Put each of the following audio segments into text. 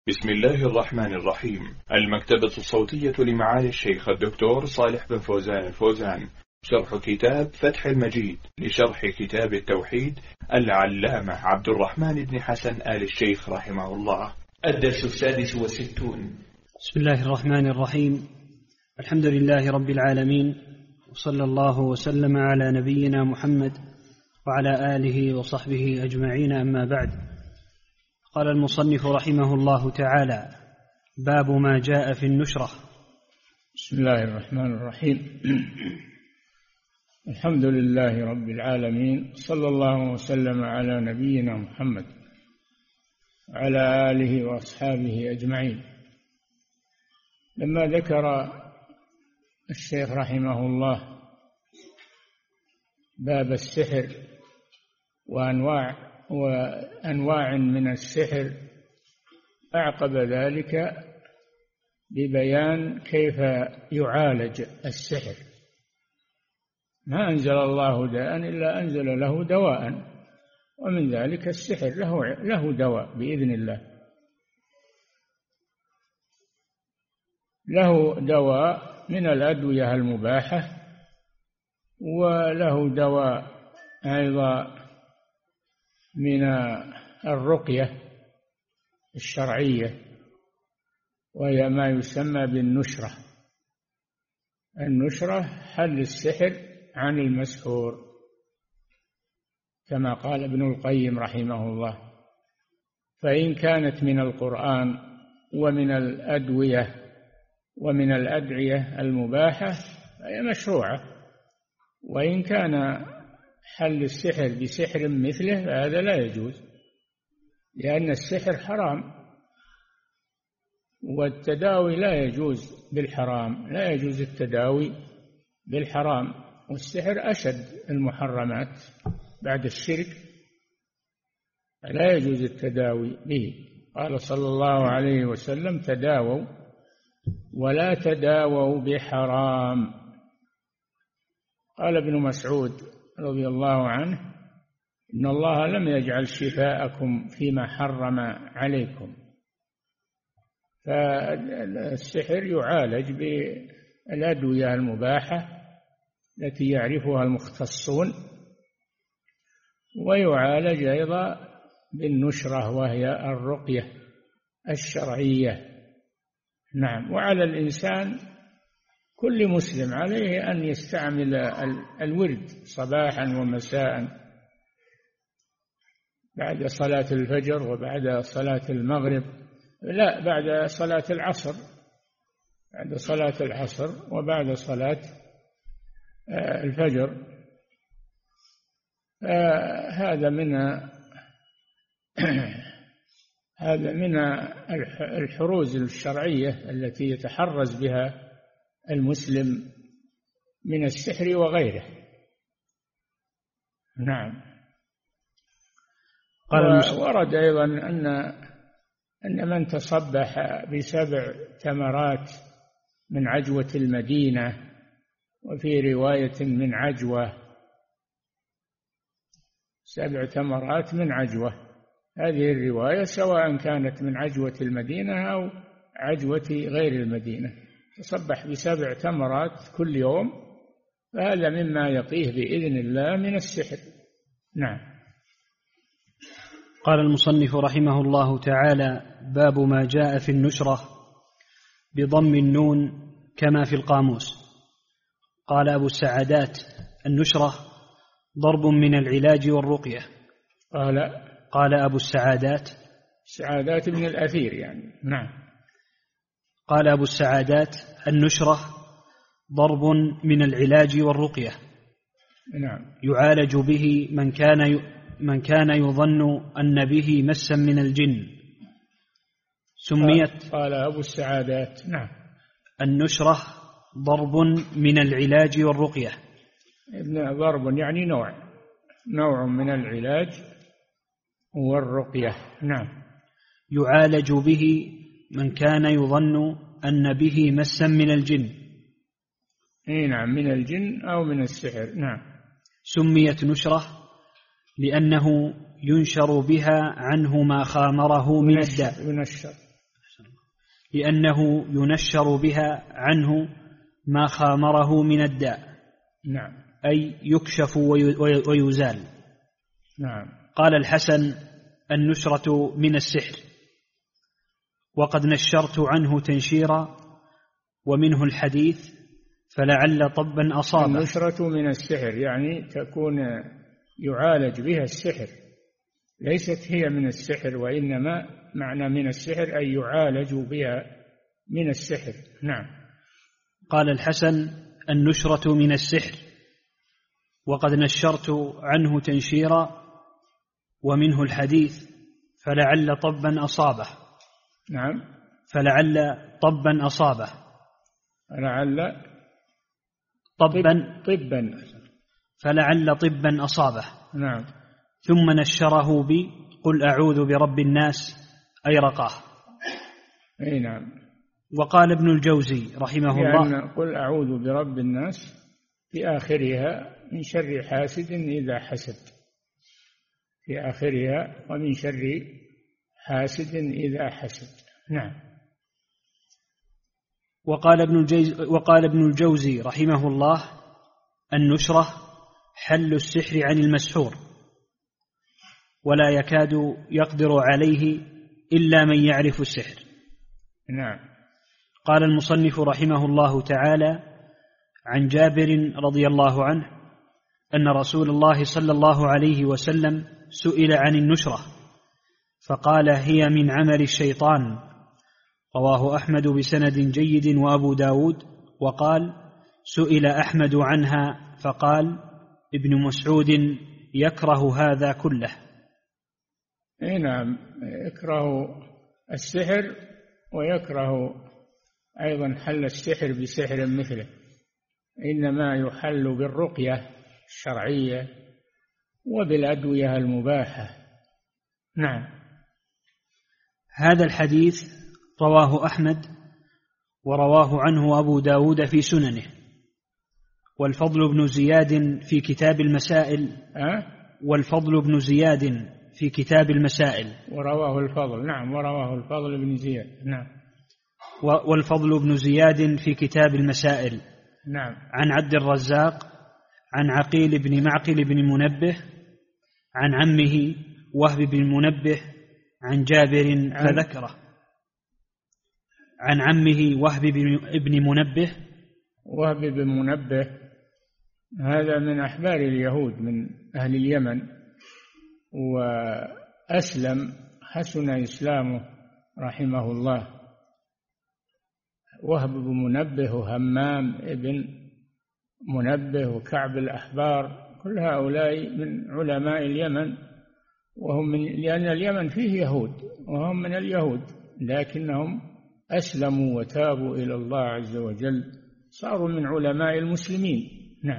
بسم الله الرحمن الرحيم. المكتبة الصوتية لمعالي الشيخ الدكتور صالح بن فوزان الفوزان، شرح كتاب فتح المجيد لشرح كتاب التوحيد العلامة عبد الرحمن بن حسن آل الشيخ رحمه الله. الدرس 66. بسم الله الرحمن الرحيم. الحمد لله رب العالمين، وصلى الله وسلم على نبينا محمد وعلى آله وصحبه أجمعين، أما بعد. قال المصنف رحمه الله تعالى: باب ما جاء في النشرة. بسم الله الرحمن الرحيم. الحمد لله رب العالمين، صلى الله وسلم على نبينا محمد وعلى آله وأصحابه أجمعين. لما ذكر الشيخ رحمه الله باب السحر وأنواع من السحر، أعقب ذلك ببيان كيف يعالج السحر. ما أنزل الله داء إلا أنزل له دواء، ومن ذلك السحر له دواء بإذن الله، له دواء من الأدوية المباحة، وله دواء أيضا من الرقية الشرعية، وهي ما يسمى بالنشرة. النشرة حل السحر عن المسحور، كما قال ابن القيم رحمه الله: فإن كانت من القرآن ومن الأدوية ومن الأدعية المباحة فهي مشروعة، وإن كان حل السحر بسحر مثله فهذا لا يجوز، لأن السحر حرام، والتداوي لا يجوز بالحرام، لا يجوز التداوي بالحرام، والسحر أشد المحرمات بعد الشرك، لا يجوز التداوي به. قال صلى الله عليه وسلم: تداووا ولا تداووا بحرام. قال ابن مسعود رضي الله عنه: إن الله لم يجعل شفاءكم فيما حرم عليكم. فالسحر يعالج بالأدوية المباحة التي يعرفها المختصون، ويعالج أيضا بالنشرة وهي الرقية الشرعية. نعم. وعلى الإنسان كل مسلم عليه أن يستعمل الورد صباحا ومساء، بعد صلاة الفجر وبعد صلاة المغرب، لا، بعد صلاة العصر، بعد صلاة العصر وبعد صلاة الفجر. هذا من الحروز الشرعية التي يتحرز بها المسلم من السحر وغيره. نعم. ورد أيضا أن من تصبح ب7 تمرات من عجوة المدينة، وفي رواية من عجوة 7 تمرات من عجوة، هذه الرواية سواء كانت من عجوة المدينة أو عجوة غير المدينة، تصبح ب7 تمرات كل يوم، فهذا مما يقيه بإذن الله من السحر. نعم. قال المصنف رحمه الله تعالى: باب ما جاء في النشرة بضم النون كما في القاموس. قال أبو السعادات: النشرة ضرب من العلاج والرقية. قال أبو السعادات بن الأثير يعني. نعم. قال أبو السعادات: النشرة ضرب من العلاج والرقية. نعم. يعالج به من كان يظن أن به مسا من الجن. سميت. قال أبو السعادات: نعم. النشرة ضرب من العلاج والرقية. ضرب يعني نوع من العلاج والرقية. نعم. يعالج به من كان يظن أن به مسا من الجن. نعم، من الجن أو من السحر. نعم. سميت نشرة لأنه ينشر بها عنه ما خامره من الداء. لأنه ينشر بها عنه ما خامره من الداء. نعم. أي يكشف ويزال. نعم. قال الحسن: النشرة من السحر، وقد نشرت عنه تنشيرا، ومنه الحديث فلعل طبا أصابه. النشرة من السحر يعني تكون يعالج بها السحر، ليست هي من السحر، وإنما معنى من السحر أي يعالج بها من السحر. نعم. قال الحسن: النشرة من السحر، وقد نشرت عنه تنشيرا، ومنه الحديث فلعل طبا أصابه. نعم. فلعل طبا أصابه، لعل طبا فلعل طبا أصابه. نعم. ثم نشره قل أعوذ برب الناس، أي رقاه. أي نعم. وقال ابن الجوزي رحمه الله: لأن قل أعوذ برب الناس في آخرها من شر حاسد إذا حسد، في آخرها ومن شر حاسد إذا حسد. نعم. وقال ابن الجوزي رحمه الله: النشرة حل السحر عن المسحور، ولا يكاد يقدر عليه إلا من يعرف السحر. نعم. قال المصنف رحمه الله تعالى: عن جابر رضي الله عنه أن رسول الله صلى الله عليه وسلم سئل عن النشرة فقال: هي من عمل الشيطان. رواه أحمد بسند جيد وأبو داود. وقال: سئل أحمد عنها فقال: ابن مسعود يكره هذا كله. نعم، يكره السحر ويكره أيضا حل السحر بسحر مثله، إنما يحل بالرقية الشرعية وبالأدوية المباحة. نعم. هذا الحديث رواه أحمد، ورواه عنه أبو داود في سننه، والفضل بن زياد في كتاب المسائل والفضل بن زياد في كتاب المسائل ورواه الفضل. نعم، ورواه الفضل بن زياد. نعم. والفضل بن زياد في كتاب المسائل. نعم. عن عبد الرزاق عن عقيل بن معقل بن منبه عن عمه وهب بن منبه عن جابر فذكره. عن عمه وهب بن منبه. وهب بن منبه هذا من أحبار اليهود من أهل اليمن، وأسلم، حسن إسلامه رحمه الله. وهب بن منبه وهمام بن منبه وكعب الأحبار كل هؤلاء من علماء اليمن، وهم لأن اليمن فيه يهود وهم من اليهود، لكنهم أسلموا وتابوا إلى الله عز وجل، صاروا من علماء المسلمين. نعم.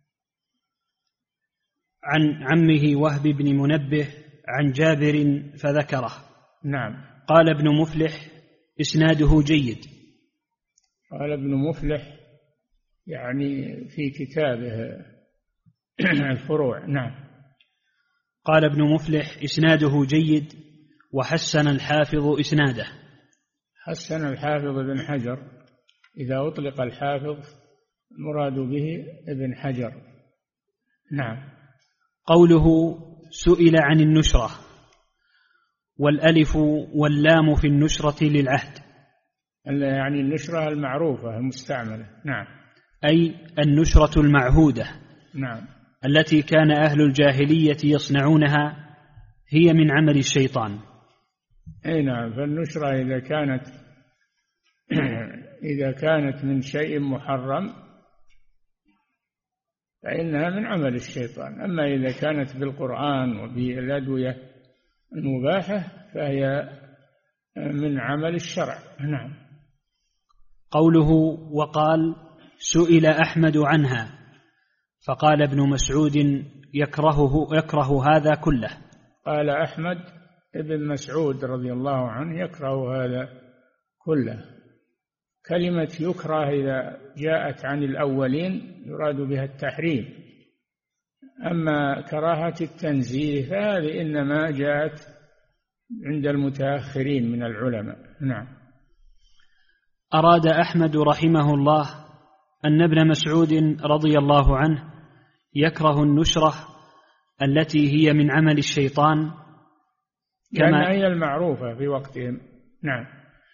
عن عمه وهب بن منبه عن جابر فذكره. نعم. قال ابن مفلح: إسناده جيد. قال ابن مفلح يعني في كتابه الفروع. نعم. قال ابن مفلح: إسناده جيد، وحسن الحافظ إسناده. حسن الحافظ ابن حجر، إذا أطلق الحافظ المراد به ابن حجر. نعم. قوله سئل عن النشرة، والألف واللام في النشرة للعهد، يعني النشرة المعروفة المستعملة. نعم. أي النشرة المعهودة. نعم. التي كان أهل الجاهلية يصنعونها، هي من عمل الشيطان. أي نعم. فالنشرة إذا كانت من شيء محرم فإنها من عمل الشيطان، أما إذا كانت بالقرآن وبالأدوية المباحة فهي من عمل الشرع. نعم. قوله وقال: سئل أحمد عنها فقال ابن مسعود يكره هذا كله. قال أحمد ابن مسعود رضي الله عنه يكره هذا كله. كلمة يكره إذا جاءت عن الأولين يراد بها التحريم، أما كراهة التنزيه فهذه إنما جاءت عند المتأخرين من العلماء. نعم. أراد أحمد رحمه الله أن ابن مسعود رضي الله عنه يكره النشرة التي هي من عمل الشيطان كما هي المعروفة في وقتهم. نعم.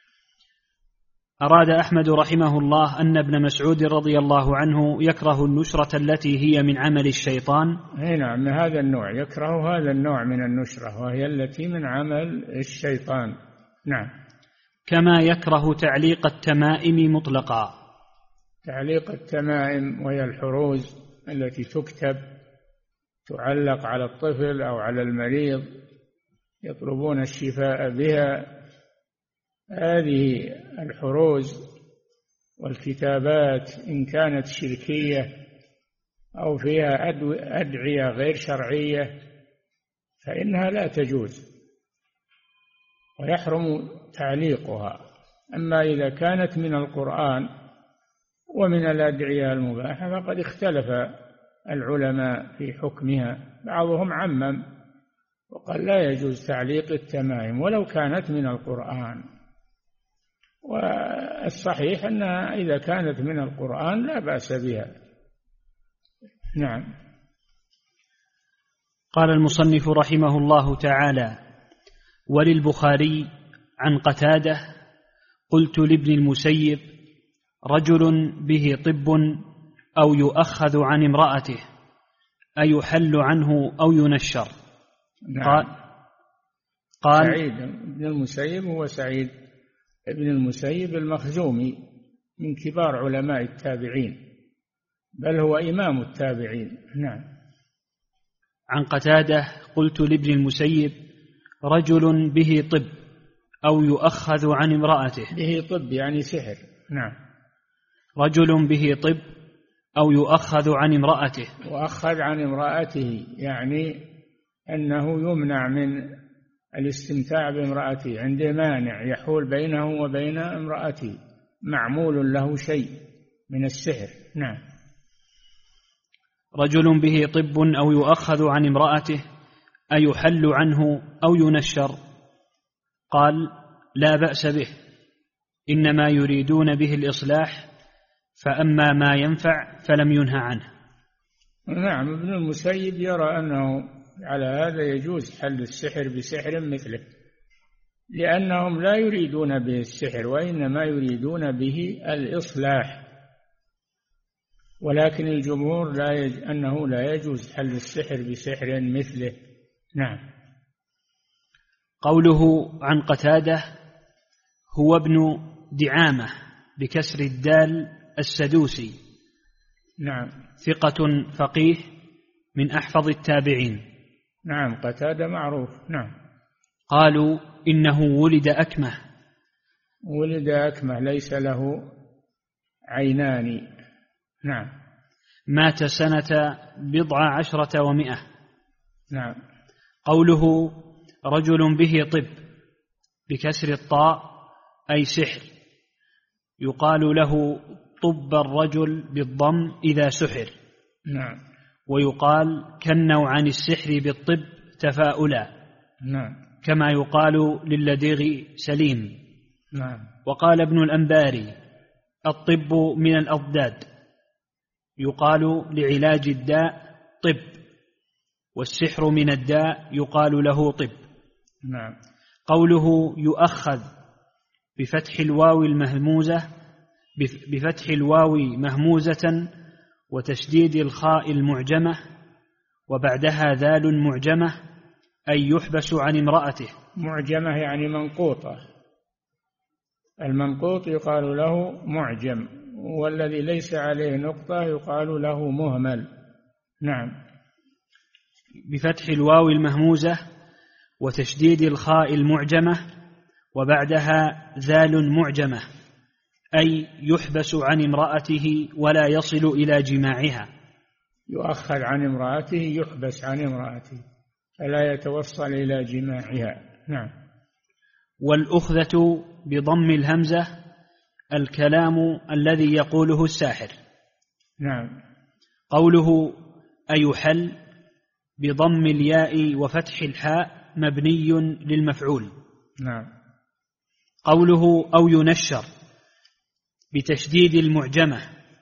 أراد أحمد رحمه الله أن ابن مسعود رضي الله عنه يكره النشرة التي هي من عمل الشيطان. نعم، من هذا النوع، يكره هذا النوع من النشرة وهي التي من عمل الشيطان. نعم. كما يكره تعليق التمائم مطلقا. تعليق التمائم وهي الحروز التي تكتب تعلق على الطفل أو على المريض يطلبون الشفاء بها، هذه الحروز والكتابات إن كانت شركية أو فيها أدعية غير شرعية فإنها لا تجوز ويحرم تعليقها. أما إذا كانت من القرآن ومن الأدعية المباحة فقد اختلف العلماء في حكمها، بعضهم عمم وقال لا يجوز تعليق التمائم ولو كانت من القرآن، والصحيح أنها إذا كانت من القرآن لا بأس بها. نعم. قال المصنف رحمه الله تعالى: وللبخاري عن قتادة: قلت لابن المسيب: رجل به طب أو يؤخذ عن امرأته أيحل عنه أو ينشر؟ نعم. قال سعيد بن المسيب هو سعيد بن المسيب المخزومي من كبار علماء التابعين، بل هو إمام التابعين. نعم. عن قتادة: قلت لابن المسيب: رجل به طب أو يؤخذ عن امرأته. به طب يعني سحر. نعم. رجل به طب أو يؤخذ عن امرأته. وأخذ عن امرأته يعني أنه يمنع من الاستمتاع بامرأته، عنده مانع يحول بينه وبين امرأته، معمول له شيء من السحر. نعم. رجل به طب أو يؤخذ عن امرأته أيحل عنه أو ينشر؟ قال: لا بأس به، إنما يريدون به الإصلاح، فأما ما ينفع فلم ينهى عنه. نعم. ابن المسيب يرى أنه على هذا يجوز حل السحر بسحر مثله، لأنهم لا يريدون به السحر وإنما يريدون به الإصلاح، ولكن الجمهور أنه لا يجوز حل السحر بسحر مثله. نعم. قوله عن قتادة: هو ابن دعامة بكسر الدال السدوسي. نعم. ثقة فقيه من أحفظ التابعين. نعم. قتادة معروف. نعم. قالوا إنه ولد أكمه. ولد أكمه ليس له عينان. نعم. مات سنة 17 و100. نعم. قوله رجل به طب بكسر الطاء أي سحر، يقال له طب الرجل بالضم إذا سحر. نعم. ويقال كنوا عن السحر بالطب تفاؤلا. نعم. كما يقال للدغ سليم. نعم. وقال ابن الأنباري: الطب من الأضداد، يقال لعلاج الداء طب، والسحر من الداء يقال له طب. نعم. قوله يؤخذ بفتح الواو مهموزة وتشديد الخاء المعجمة وبعدها ذال معجمة أي يحبس عن امرأته. معجمة يعني منقوطة، المنقوط يقال له معجم، والذي ليس عليه نقطة يقال له مهمل. نعم. بفتح الواو المهموزة وتشديد الخاء المعجمة وبعدها ذال معجمة أي يحبس عن امرأته ولا يصل إلى جماعها. يؤخذ عن امرأته، يحبس عن امرأته فلا يتوصل إلى جماعها. نعم. والأخذة بضم الهمزة الكلام الذي يقوله الساحر. نعم. قوله أيحل بضم الياء وفتح الحاء مبني للمفعول. نعم. قوله أو ينشر بتشديد المعجمة.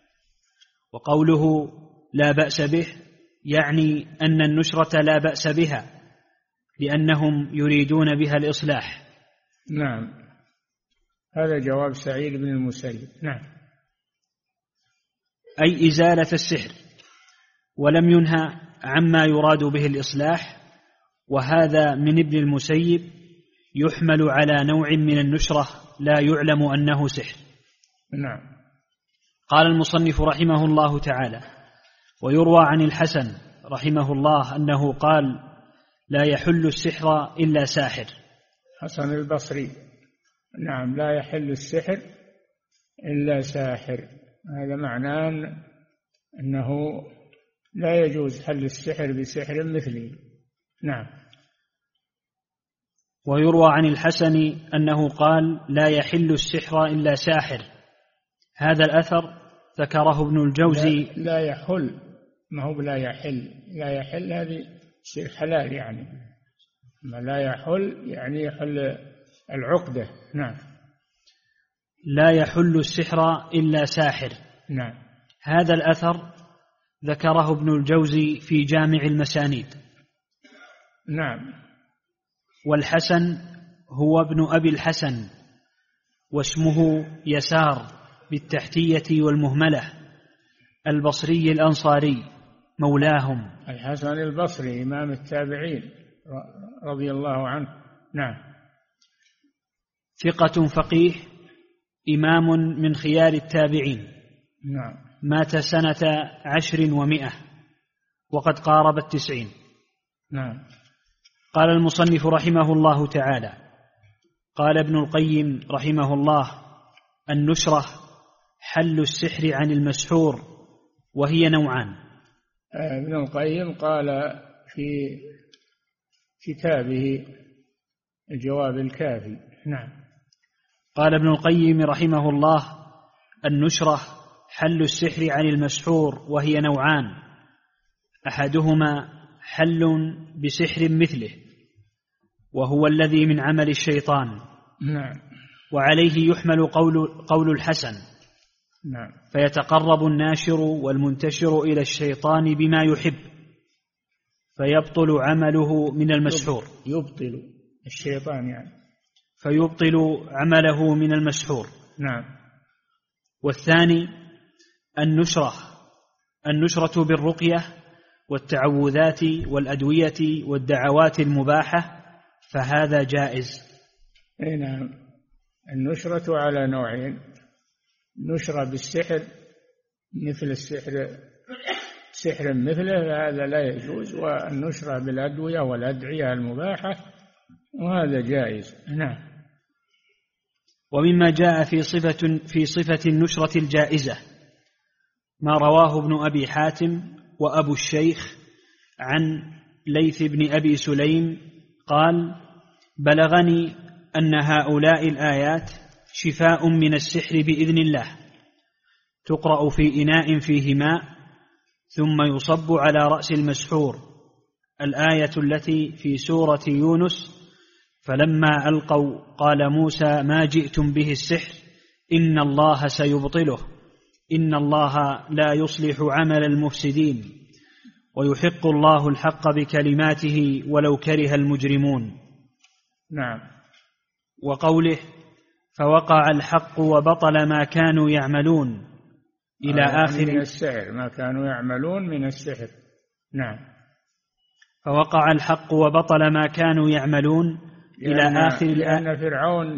وقوله لا بأس به يعني أن النشرة لا بأس بها لأنهم يريدون بها الإصلاح. نعم، هذا جواب سعيد بن المسيب. نعم. أي إزالة السحر، ولم ينهى عما يراد به الإصلاح، وهذا من ابن المسيب يحمل على نوع من النشرة لا يعلم أنه سحر. نعم. قال المصنف رحمه الله تعالى: ويروى عن الحسن رحمه الله أنه قال: لا يحل السحر إلا ساحر. حسن البصري. نعم، لا يحل السحر إلا ساحر، هذا معناه أنه لا يجوز حل السحر بسحر مثله. نعم. ويروى عن الحسن أنه قال: لا يحل السحر إلا ساحر. هذا الأثر ذكره ابن الجوزي. لا يحل، ما هو لا يحل. لا يحل هذه شيء حلال يعني، ما لا يحل يعني يحل العقدة. نعم. لا يحل السحر إلا ساحر. نعم. هذا الأثر ذكره ابن الجوزي في جامع المسانيد. نعم. والحسن هو ابن أبي الحسن، واسمه يسار بالتحتية والمهملة، البصري الأنصاري مولاهم. الحسن البصري إمام التابعين رضي الله عنه. نعم. ثقة فقيه، إمام من خيار التابعين. نعم. مات سنة 10 و100 وقد قارب 90. نعم. قال المصنف رحمه الله تعالى: قال ابن القيم رحمه الله: النشرة حل السحر عن المسحور، وهي نوعان. ابن القيم قال في كتابه الجواب الكافي. نعم. قال ابن القيم رحمه الله: النشرة حل السحر عن المسحور، وهي نوعان: أحدهما حل بسحر مثله، وهو الذي من عمل الشيطان. نعم. وعليه يحمل قول الحسن. نعم. فيتقرب الناشر والمنتشر إلى الشيطان بما يحب، فيبطل عمله من المسحور. يبطل الشيطان يعني، فيبطل عمله من المسحور. نعم. والثاني النشرة بالرقية والتعوذات والأدوية والدعوات المباحة، فهذا جائز. نعم. النشرة على نوعين: نشرة بالسحر مثل السحر، سحر مثله هذا لا يجوز، والنشرة بالأدوية والأدعية المباحة وهذا جائز. نعم. ومما جاء في صفة النشرة الجائزة ما رواه ابن أبي حاتم وأبو الشيخ عن ليث بن أبي سليم قال: بلغني أن هؤلاء الآيات شفاء من السحر بإذن الله، تقرأ في إناء فيه ماء ثم يصب على رأس المسحور، الآية التي في سورة يونس: فلما ألقوا قال موسى ما جئتم به السحر إن الله سيبطله إن الله لا يصلح عمل المفسدين ويحق الله الحق بكلماته ولو كره المجرمون. نعم. وقوله: فوقع الحق وبطل ما كانوا يعملون إلى آخر من السحر، ما كانوا يعملون من السحر. نعم. فوقع الحق وبطل ما كانوا يعملون إلى آخر لأن فرعون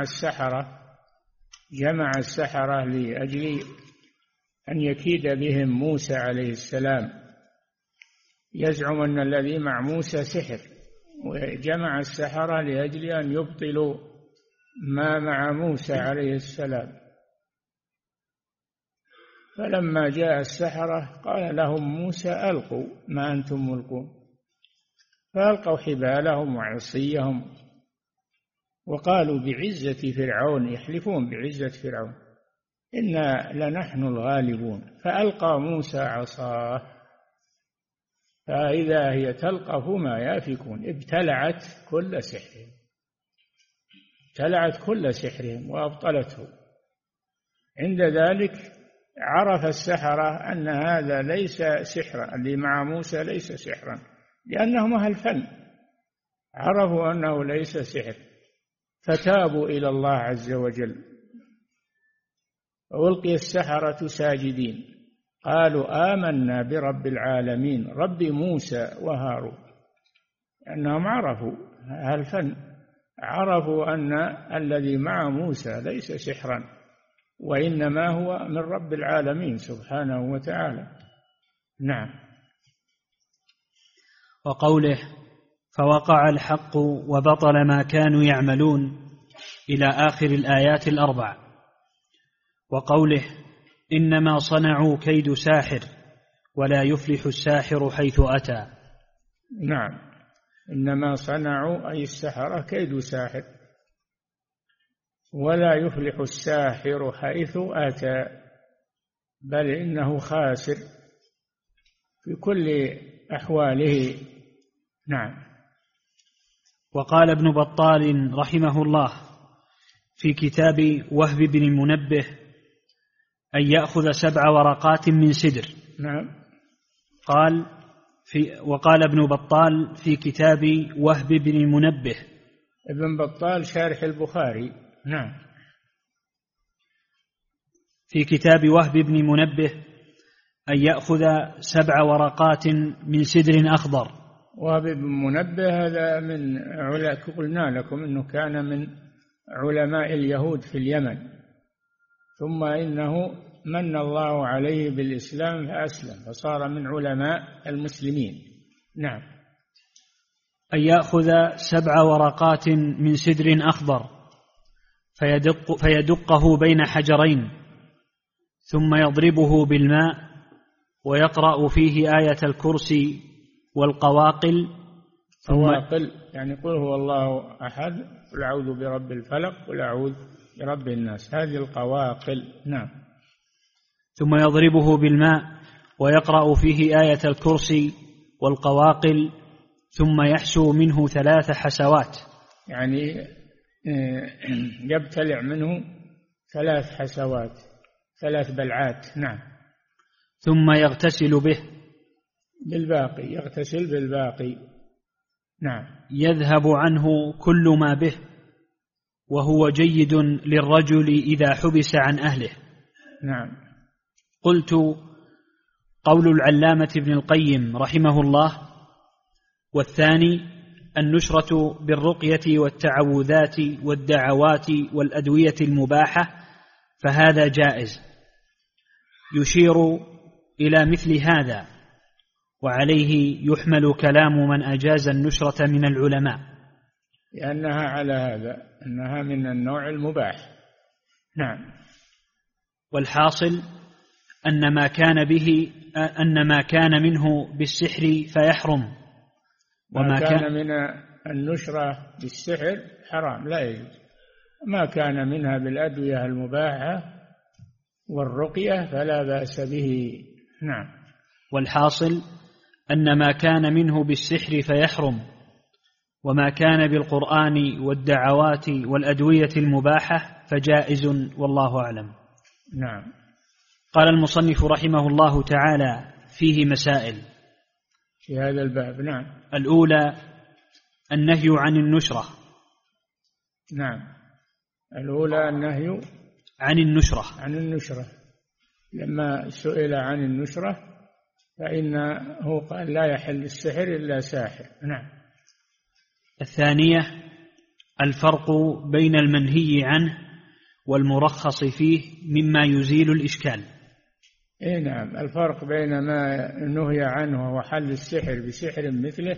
جمع السحرة لأجل أن يكيد بهم موسى عليه السلام، يزعم أن الذي مع موسى سحر، وجمع السحرة لأجل أن يبطلوا ما مع موسى عليه السلام. فلما جاء السحرة قال لهم موسى ألقوا ما أنتم ملقون، فألقوا حبالهم وعصيهم وقالوا بعزة فرعون، يحلفون بعزة فرعون، إنا لنحن الغالبون. فألقى موسى عصاه فإذا هي تلقف ما يافكون، ابتلعت كل سحرهم وأبطلته. عند ذلك عرف السحرة أن هذا ليس سحرا، اللي مع موسى ليس سحرا، لأنهم أهل فن، عرفوا أنه ليس سحر، فتابوا إلى الله عز وجل. وألقي السحرة ساجدين قالوا آمنا برب العالمين رب موسى وهارون، لأنهم عرفوا أهل الفن، عرفوا أن الذي مع موسى ليس سحرا، وإنما هو من رب العالمين سبحانه وتعالى. نعم. وقوله فوقع الحق وبطل ما كانوا يعملون إلى آخر الآيات الأربع. وقوله إنما صنعوا كيد ساحر ولا يفلح الساحر حيث أتى. نعم، إنما صنعوا أي السحرة كيد ساحر ولا يفلح الساحر حيث أتى، بل إنه خاسر في كل أحواله. نعم. وقال ابن بطال رحمه الله في كتاب وهب بن المنبه أن يأخذ 7 ورقات من سدر. نعم. وقال ابن بطال في كتاب وهب بن المنبه، ابن بطال شارح البخاري. نعم. في كتاب وهب بن المنبه أن يأخذ 7 ورقات من سدر أخضر. وهب بن منبه هذا من قلنا لكم أنه كان من علماء اليهود في اليمن، ثم إنه من الله عليه بالإسلام فأسلم فصار من علماء المسلمين. نعم. أن يأخذ 7 ورقات من سدر أخضر فيدقه بين حجرين ثم يضربه بالماء ويقرأ فيه آية الكرسي والقواقل. قواقل يعني قل هو الله أحد، قل أعوذ برب الفلق، قل أعوذ برب الناس، هذه القواقل. نعم. ثم يضربه بالماء ويقرأ فيه آية الكرسي والقواقل ثم يحسو منه 3 حسوات، يعني يبتلع منه 3 حسوات، 3 بلعات. نعم. ثم يغتسل به بالباقي، يغتسل بالباقي. نعم. يذهب عنه كل ما به وهو جيد للرجل إذا حبس عن أهله. نعم. قلت قول العلامة ابن القيم رحمه الله. والثاني النشرة بالرقية والتعوذات والدعوات والأدوية المباحة، فهذا جائز، يشير إلى مثل هذا، وعليه يحمل كلام من أجاز النشرة من العلماء، لأنها على هذا أنها من النوع المباح. نعم. والحاصل أن ما كان منه بالسحر فيحرم، وما كان من النشرة بالسحر حرام لا يجوز، ما كان منها بالأدوية المباحة والرقية فلا بأس به. نعم. والحاصل أن ما كان منه بالسحر فيحرم، وما كان بالقرآن والدعوات والأدوية المباحة فجائز، والله أعلم. نعم. قال المصنف رحمه الله تعالى فيه مسائل في هذا الباب. نعم. الأولى النهي عن النشرة. نعم. الأولى النهي عن النشرة. لما سئل عن النشرة فإنه قال لا يحل السحر إلا ساحر. نعم. الثانية الفرق بين المنهي عنه والمرخص فيه مما يزيل الإشكال. نعم. الفرق بين ما نهي عنه وهو حل السحر بسحر مثله،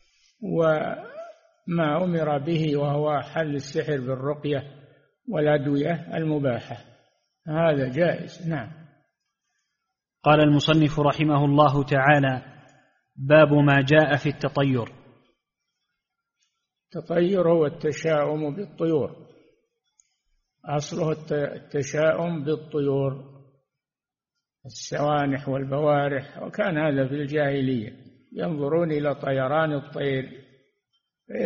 وما أمر به وهو حل السحر بالرقية والأدوية المباحة، هذا جائز. نعم. قال المصنف رحمه الله تعالى باب ما جاء في التطير. التطير هو التشاؤم بالطيور، أصله التشاؤم بالطيور، السوانح والبوارح، وكان هذا في الجاهلية، ينظرون إلى طيران الطير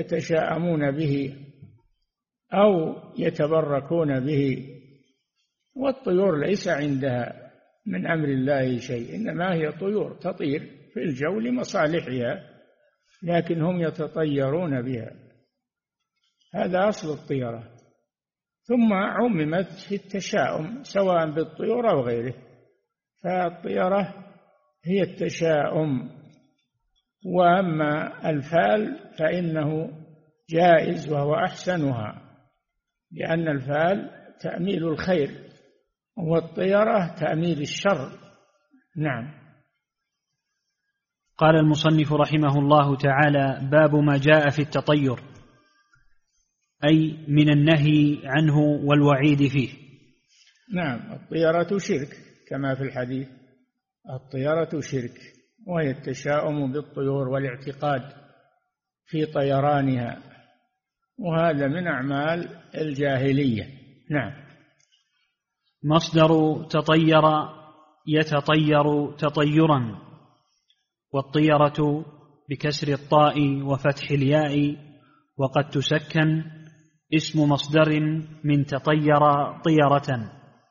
فيتشاءمون به أو يتبركون به والطيور ليس عندها من أمر الله شيء، إنما هي طيور تطير في الجو لمصالحها، لكن هم يتطيرون بها. هذا أصل الطيرة. ثم عممت في التشاؤم سواء بالطيور أو غيره، فالطيرة هي التشاؤم. وأما الفال فإنه جائز وهو أحسنها، لأن الفال تأميل الخير والطيرة تأميل الشر. نعم. قال المصنف رحمه الله تعالى: باب ما جاء في التطير، أي من النهي عنه والوعيد فيه. نعم، الطيرة شرك كما في الحديث، الطيرة شرك، وهي التشاؤم بالطيور والاعتقاد في طيرانها، وهذا من أعمال الجاهلية. نعم. مصدر تطير يتطير تطيرا، والطيرة بكسر الطاء وفتح الياء، وقد تسكن، اسم مصدر من تطير طيرة،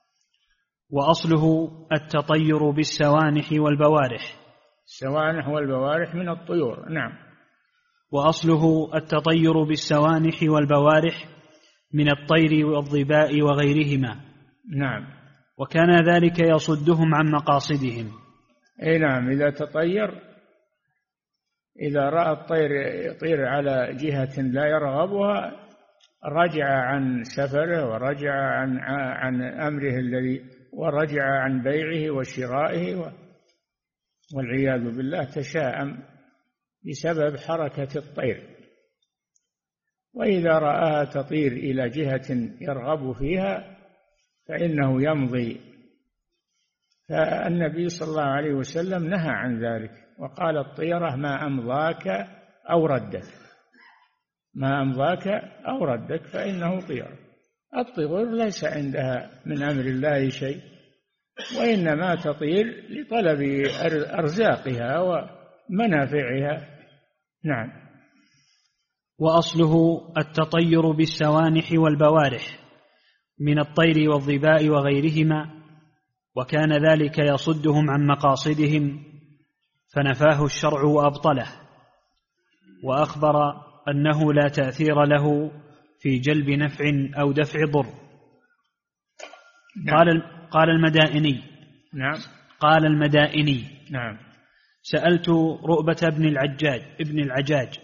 وأصله التطير بالسوانح والبوارح. السوانح والبوارح من الطيور. نعم. وأصله التطير بالسوانح والبوارح من الطير والظباء وغيرهما. نعم. وكان ذلك يصدهم عن مقاصدهم. أي نعم، إذا تطير، إذا رأى الطير يطير على جهة لا يرغبها، رجع عن سفره ورجع عن أمره الذي، ورجع عن بيعه وشرائه، والعياذ بالله تشاءم بسبب حركة الطير. وإذا رآها تطير إلى جهة يرغب فيها فإنه يمضي. فالنبي صلى الله عليه وسلم نهى عن ذلك، وقال: الطيرة ما أمضاك أو ردك، ما أمضاك أو ردك فإنه طير. الطيور ليس عندها من أمر الله شيء، وإنما تطير لطلب أرزاقها ومنافعها. نعم. وأصله التطير بالسوانح والبوارح من الطير والظباء وغيرهما، وكان ذلك يصدهم عن مقاصدهم، فنفاه الشرع وأبطله، وأخبر أنه لا تأثير له في جلب نفع أو دفع ضر. نعم. قال المدائني. نعم. قال المدائني: نعم. سألت رؤبة ابن العجاج.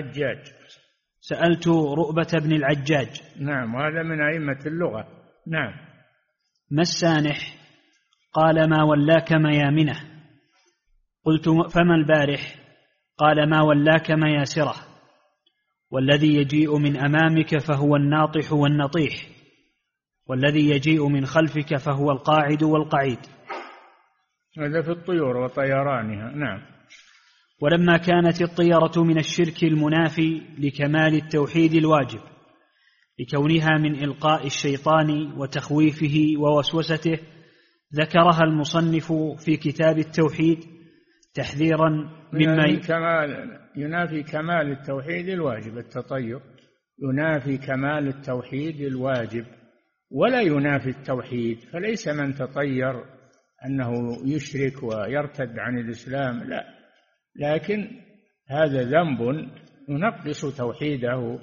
سألت رؤبة بن العجاج. نعم، وهذا من أئمة اللغة. نعم. ما السانح؟ قال: ما ولاك ميامنه. قلت: فما البارح؟ قال: ما ولاك مياسره. والذي يجيء من أمامك فهو الناطح والنطيح، والذي يجيء من خلفك فهو القاعد والقعيد. هذا في الطيور وطيرانها. نعم. ولما كانت الطيرة من الشرك المنافي لكمال التوحيد الواجب، لكونها من إلقاء الشيطان وتخويفه ووسوسته، ذكرها المصنف في كتاب التوحيد تحذيرا مما ينافي كمال التوحيد الواجب. التطير ينافي كمال التوحيد الواجب ولا ينافي التوحيد، فليس من تطير أنه يشرك ويرتد عن الإسلام، لا، لكن هذا ذنب ينقص توحيده،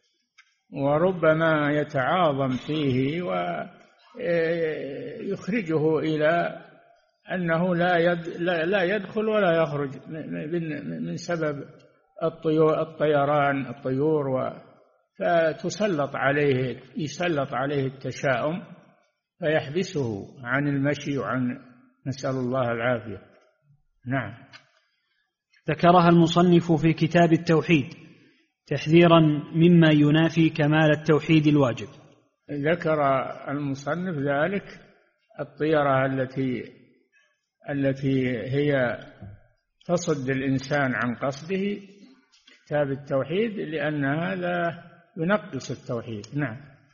وربما يتعاظم فيه ويخرجه إلى أنه لا يدخل ولا يخرج من سبب الطيور فتسلط عليه التشاؤم فيحبسه عن المشي نسأل الله العافية. نعم. ذكرها المصنف في كتاب التوحيد تحذيرا مما ينافي كمال التوحيد الواجب. ذكر المصنف ذلك الطيرة التي هي تصد الإنسان عن قصده، كتاب التوحيد، لأن هذا ينقص التوحيد. نعم.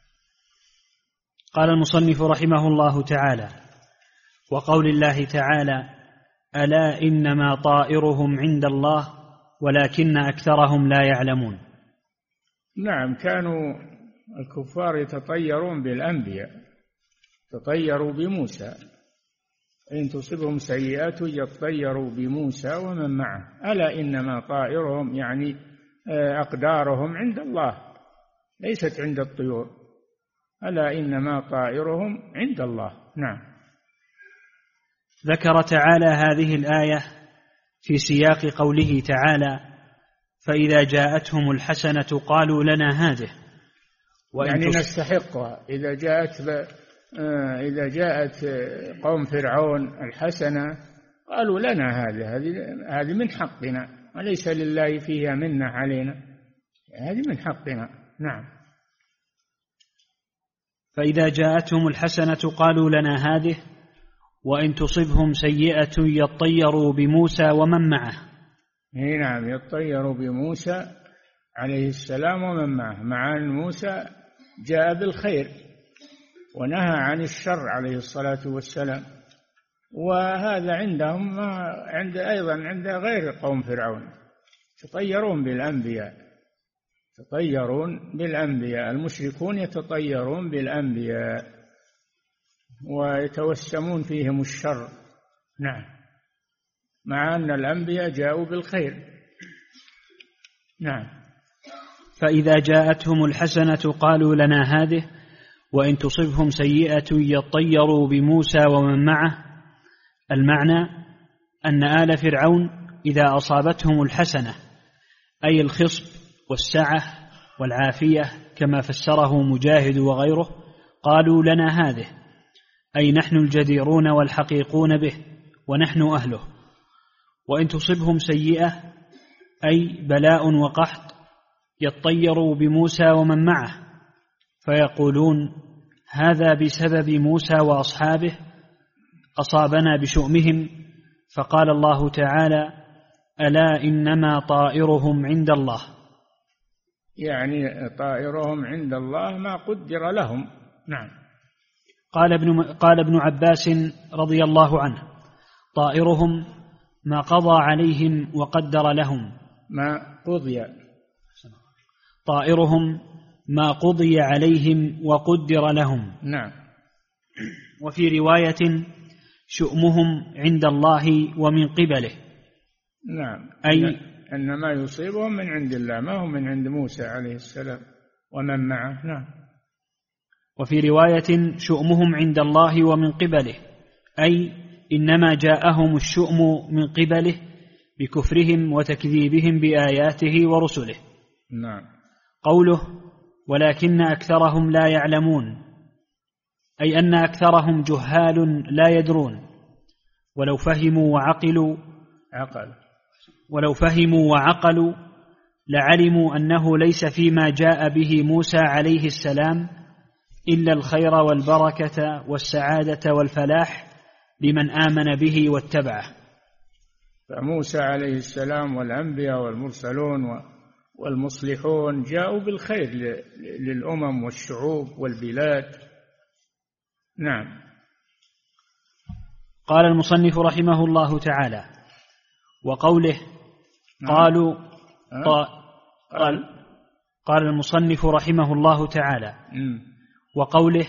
قال المصنف رحمه الله تعالى: وقول الله تعالى: ألا إنما طائرهم عند الله ولكن أكثرهم لا يعلمون. نعم، كانوا الكفار يتطيرون بالأنبياء تطيروا بموسى. إن تصبهم سيئة يطيروا بموسى ومن معه ألا إنما طائرهم يعني أقدارهم عند الله ليست عند الطيور. ألا إنما طائرهم عند الله. نعم. ذكر تعالى هذه الآية في سياق قوله تعالى: فإذا جاءتهم الحسنة قالوا لنا هذه، يعني نستحقها. إذا جاءت قوم فرعون الحسنة قالوا لنا هذه من حقنا وليس لله فيها منة علينا، هذه من حقنا. نعم. فإذا جاءتهم الحسنة قالوا لنا هذه وإن تصبهم سيئة يطيروا بموسى ومن معه. نعم، يطيروا بموسى عليه السلام ومن معه، مع أن موسى جاء بالخير ونهى عن الشر عليه الصلاة والسلام. وهذا عندهم أيضا عند غير قوم فرعون، يتطيرون بالأنبياء. المشركون يتطيرون بالأنبياء ويتوسمون فيهم الشر. نعم، مع أن الأنبياء جاءوا بالخير. نعم. فإذا جاءتهم الحسنة قالوا لنا هذه وإن تصبهم سيئة يطيروا بموسى ومن معه. المعنى أن آل فرعون إذا أصابتهم الحسنة أي الخصب والسعة والعافية كما فسره مجاهد وغيره قالوا لنا هذه، أي نحن الجديرون والحقيقون به ونحن أهله. وإن تصبهم سيئة أي بلاء وقحط يطيروا بموسى ومن معه فيقولون هذا بسبب موسى وأصحابه أصابنا بشؤمهم. فقال الله تعالى: ألا إنما طائرهم عند الله. يعني طائرهم عند الله ما قدر لهم. نعم. قال ابن عباس رضي الله عنه: طائرهم ما قضى عليهم وقدر لهم. طائرهم ما قضي عليهم وقدر لهم. نعم. وفي رواية: شؤمهم عند الله ومن قبله. نعم، أي أن ما يصيبهم من عند الله، ما هم من عند موسى عليه السلام ومن معه. نعم. وفي رواية: شؤمهم عند الله ومن قبله، أي إنما جاءهم الشؤم من قبله بكفرهم وتكذيبهم بآياته ورسله. نعم. قوله: ولكن أكثرهم لا يعلمون، أي أن أكثرهم جهال لا يدرون. ولو فهموا وعقلوا لعلموا أنه ليس فيما جاء به موسى عليه السلام إلا الخير والبركة والسعادة والفلاح لمن آمن به واتبعه. فموسى عليه السلام والأنبياء والمرسلون والمصلحون جاءوا بالخير للأمم والشعوب والبلاد. نعم. قال المصنف رحمه الله تعالى: وقوله قالوا قال المصنف رحمه الله تعالى: وقوله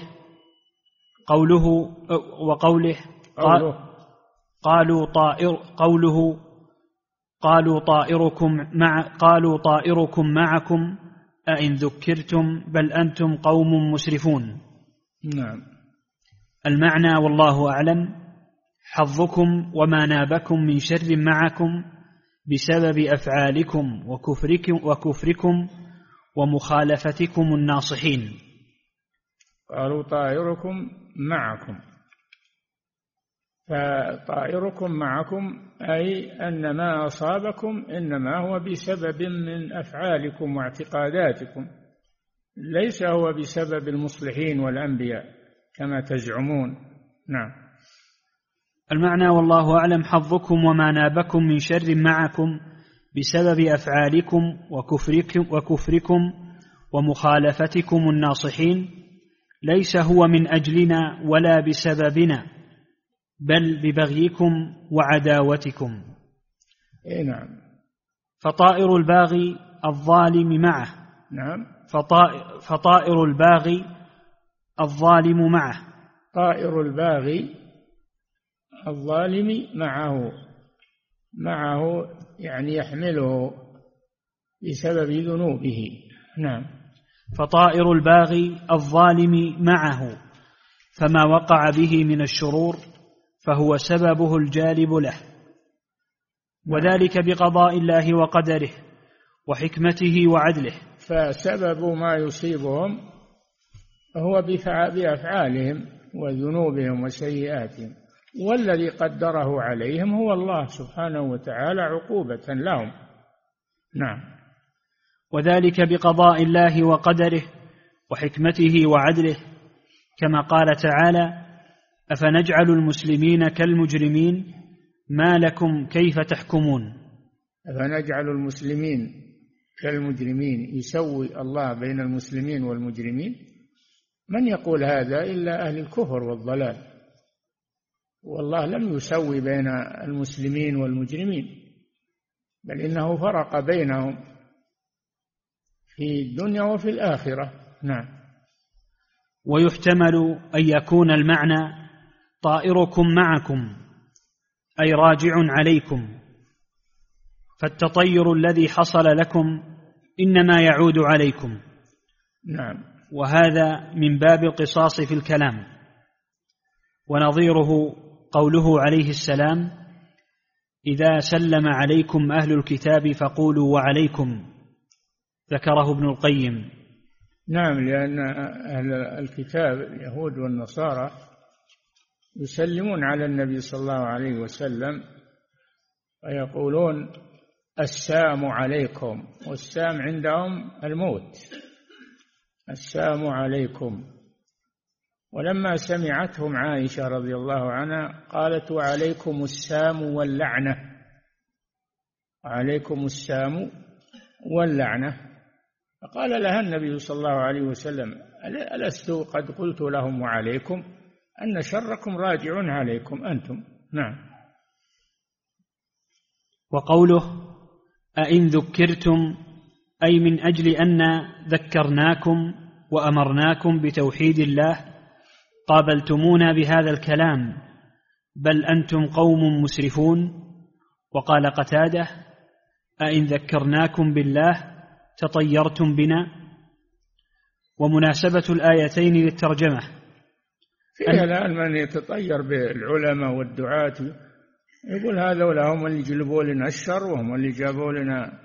قالوا طائركم معكم أئن ذكرتم بل أنتم قوم مسرفون. نعم. المعنى والله أعلم: حظكم وما نابكم من شر معكم بسبب أفعالكم وكفركم ومخالفتكم الناصحين. قالوا طائركم معكم، فطائركم معكم أي أن ما أصابكم إنما هو بسبب من أفعالكم واعتقاداتكم، ليس هو بسبب المصلحين والأنبياء كما تزعمون. نعم. المعنى والله أعلم: حظكم وما نابكم من شر معكم بسبب أفعالكم وكفركم ومخالفتكم الناصحين، ليس هو من أجلنا ولا بسببنا بل ببغيكم وعداوتكم. نعم. فطائر الباغي الظالم معه. نعم. فطائر الباغي الظالم معه. طائر الباغي الظالم معه يعني يحمله بسبب ذنوبه. نعم. فطائر الباغي الظالم معه، فما وقع به من الشرور فهو سببه الجالب له، وذلك بقضاء الله وقدره وحكمته وعدله. فسبب ما يصيبهم هو بأفعالهم وذنوبهم وسيئاتهم، والذي قدره عليهم هو الله سبحانه وتعالى عقوبة لهم. نعم. وذلك بقضاء الله وقدره وحكمته وعدله، كما قال تعالى: أفنجعل المسلمين كالمجرمين ما لكم كيف تحكمون. أفنجعل المسلمين كالمجرمين، يسوي الله بين المسلمين والمجرمين؟ من يقول هذا إلا أهل الكفر والضلال، والله لم يسوي بين المسلمين والمجرمين، بل إنه فرق بينهم في الدنيا وفي الآخرة. نعم. ويحتمل أن يكون المعنى طائركم معكم، أي راجع عليكم، فالتطير الذي حصل لكم إنما يعود عليكم. نعم. وهذا من باب القصاص في الكلام، ونظيره قوله عليه السلام: إذا سلم عليكم أهل الكتاب فقولوا وعليكم، ذكره ابن القيم. نعم، لأن أهل الكتاب اليهود والنصارى يسلمون على النبي صلى الله عليه وسلم ويقولون السلام عليكم، والسلام عندهم الموت، السلام عليكم. ولما سمعتهم عائشة رضي الله عنها قالت: وعليكم السام واللعنة، وعليكم السام واللعنة. فقال لها النبي صلى الله عليه وسلم: ألست قد قلت لهم وعليكم؟ أن شركم راجع عليكم أنتم. نعم. وقوله: أئن ذكرتم، أي من أجل أن ذكرناكم وأمرناكم بتوحيد الله قابلتمونا بهذا الكلام، بل أنتم قوم مسرفون. وقال قتادة: أئن ذكرناكم بالله تطيرتم بنا. ومناسبة الآيتين للترجمة فيها الآن من يتطير بالعلماء والدعاة، يقول هذولا هم اللي جلبوا لنا الشر، وهم اللي جابوا لنا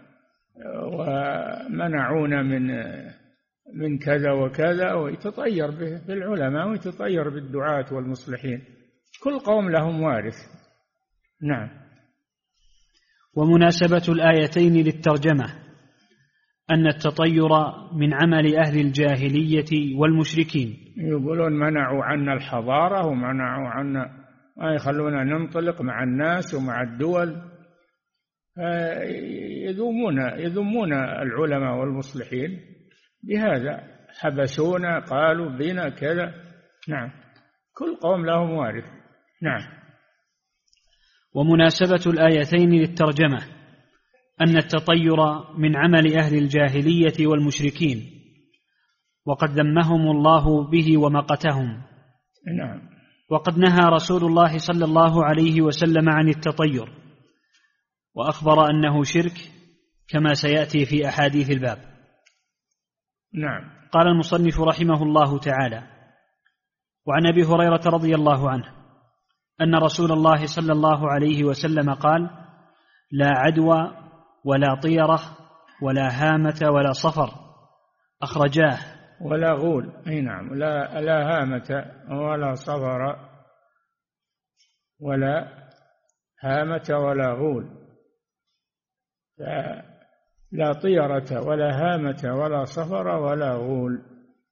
ومنعونا من كذا وكذا، ويتطير بالعلماء ويتطير بالدعاة والمصلحين. كل قوم لهم وارث. نعم. ومناسبة الآيتين للترجمة أن التطير من عمل أهل الجاهلية والمشركين. يقولون منعوا عنا الحضارة ومنعوا عنا ما يخلونا ننطلق مع الناس ومع الدول، يذمون العلماء والمصلحين بهذا، حبسونا، قالوا بنا كذا. نعم. كل قوم لهم وارث. نعم. ومناسبة الآيتين للترجمة أن التطير من عمل أهل الجاهلية والمشركين، وقد ذمهم الله به ومقتهم. نعم. وقد نهى رسول الله صلى الله عليه وسلم عن التطير، وأخبر أنه شرك كما سيأتي في أحاديث الباب. نعم. قال المصنف رحمه الله تعالى: وعن أبي هريرة رضي الله عنه أن رسول الله صلى الله عليه وسلم قال: لا عدوى ولا طيرة ولا هامة ولا صفر، أخرجاه. ولا غول. أي نعم. لا هامة ولا صفر ولا هامة ولا غول. لا طيرة ولا هامة ولا صفر ولا غول.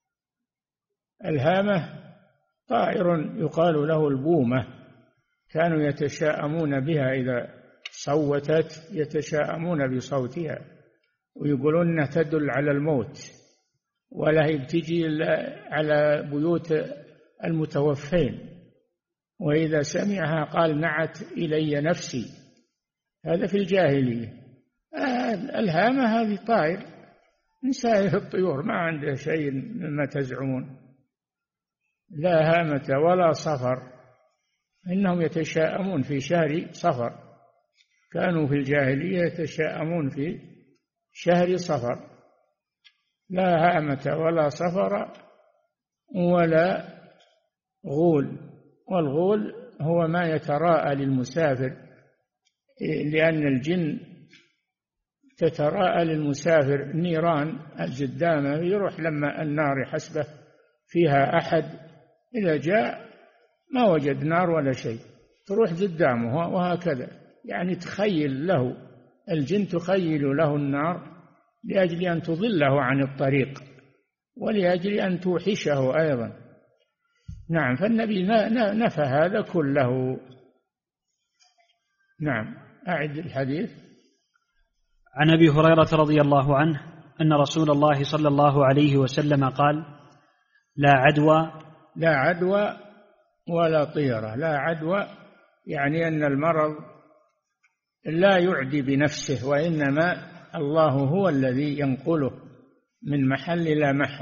الهامة طائر يقال له البومة، كانوا يتشاءمون بها إذا صوتت، يتشاءمون بصوتها ويقولون أنها تدل على الموت، ولا هي بتجي على بيوت المتوفين، وإذا سمعها قال نعت إلي نفسي. هذا في الجاهلية. الهامة هذه طائر من سائر الطيور، ما عنده شيء مما تزعمون. لا هامة ولا صفر. إنهم يتشاءمون في شهر صفر، كانوا في الجاهلية يتشاءمون في شهر صفر. لا هامة ولا صفر ولا غول. والغول هو ما يتراءى للمسافر، لأن الجن تتراءى للمسافر نيران الجدامة، يروح لما النار حسبه فيها أحد، إذا جاء ما وجد نار ولا شيء تروح قدامه، وهكذا. يعني تخيل له الجن، تخيل له النار لأجل أن تضله عن الطريق ولأجل أن توحشه أيضا. نعم، فالنبي نفى هذا كله. نعم، أعد الحديث. عن أبي هريرة رضي الله عنه أن رسول الله صلى الله عليه وسلم قال: لا عدوى ولا طيرة. لا عدوى يعني أن المرض لا يعدي بنفسه، وإنما الله هو الذي ينقله من محل إلى محل،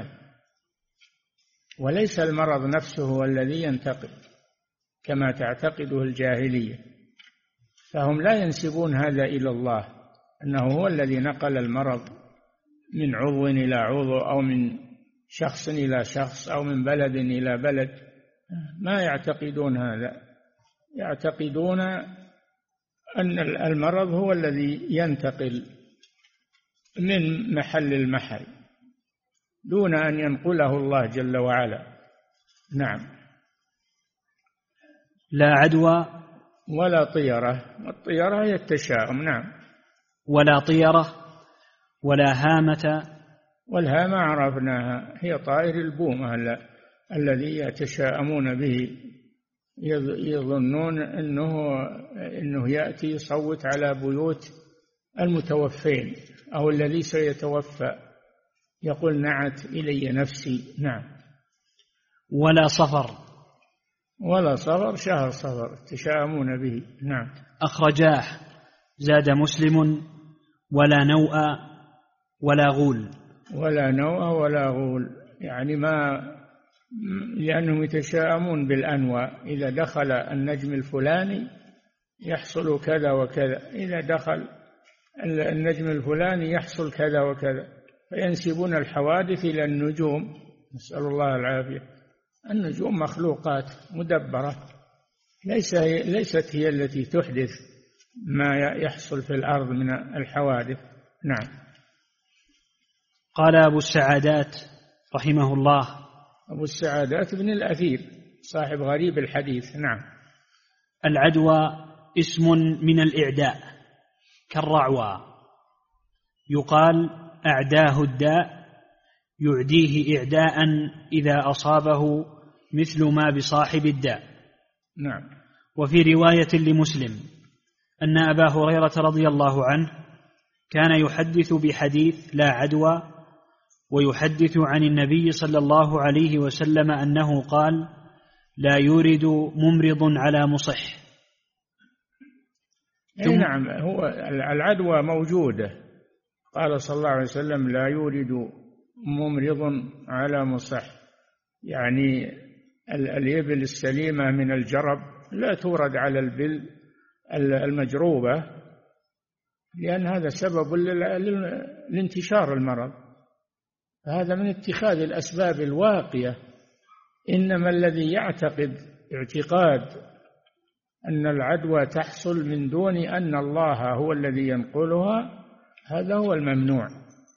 وليس المرض نفسه هو الذي ينتقل كما تعتقده الجاهلية. فهم لا ينسبون هذا إلى الله، أنه هو الذي نقل المرض من عضو إلى عضو، أو من شخص إلى شخص، أو من بلد إلى بلد. ما يعتقدون هذا، يعتقدون أن المرض هو الذي ينتقل من محل المحل دون أن ينقله الله جل وعلا. نعم. لا عدوى ولا طيرة. الطيرة هي التشاؤم. نعم. ولا طيرة ولا هامة. والهامة عرفناها، هي طائر البومة الذي يتشاءمون به، يظنون أنه يأتي يصوت على بيوت المتوفين أو الذي سيتوفى، يقول: نعت إلي نفسي. نعم. ولا صفر. ولا صفر، شهر صفر تشاءمون به. نعم. أخرجاه. زاد مسلم: ولا نوء ولا غول. ولا نوء ولا غول يعني لأنهم يتشاءمون بالأنواء. إذا دخل النجم الفلاني يحصل كذا وكذا، إذا دخل النجم الفلاني يحصل كذا وكذا، فينسبون الحوادث إلى النجوم، نسأل الله العافية. النجوم مخلوقات مدبرة، ليست هي التي تحدث ما يحصل في الأرض من الحوادث. نعم. قال أبو السعادات رحمه الله: أبو السعادات بن الأثير صاحب غريب الحديث. نعم. العدوى اسم من الإعداء كالرعوى، يقال: أعداه الداء، يعديه إعداء إذا أصابه مثل ما بصاحب الداء. نعم. وفي رواية لمسلم أن أبا هريرة رضي الله عنه كان يحدث بحديث لا عدوى، ويحدث عن النبي صلى الله عليه وسلم أنه قال: لا يورد ممرض على مصح. نعم، هو العدوى موجودة. قال صلى الله عليه وسلم: لا يورد ممرض على مصح، يعني الإبل السليمة من الجرب لا تورد على البل المجروبة، لأن هذا سبب لانتشار المرض. هذا من اتخاذ الأسباب الواقية. إنما الذي يعتقد اعتقاد أن العدوى تحصل من دون أن الله هو الذي ينقلها، هذا هو الممنوع.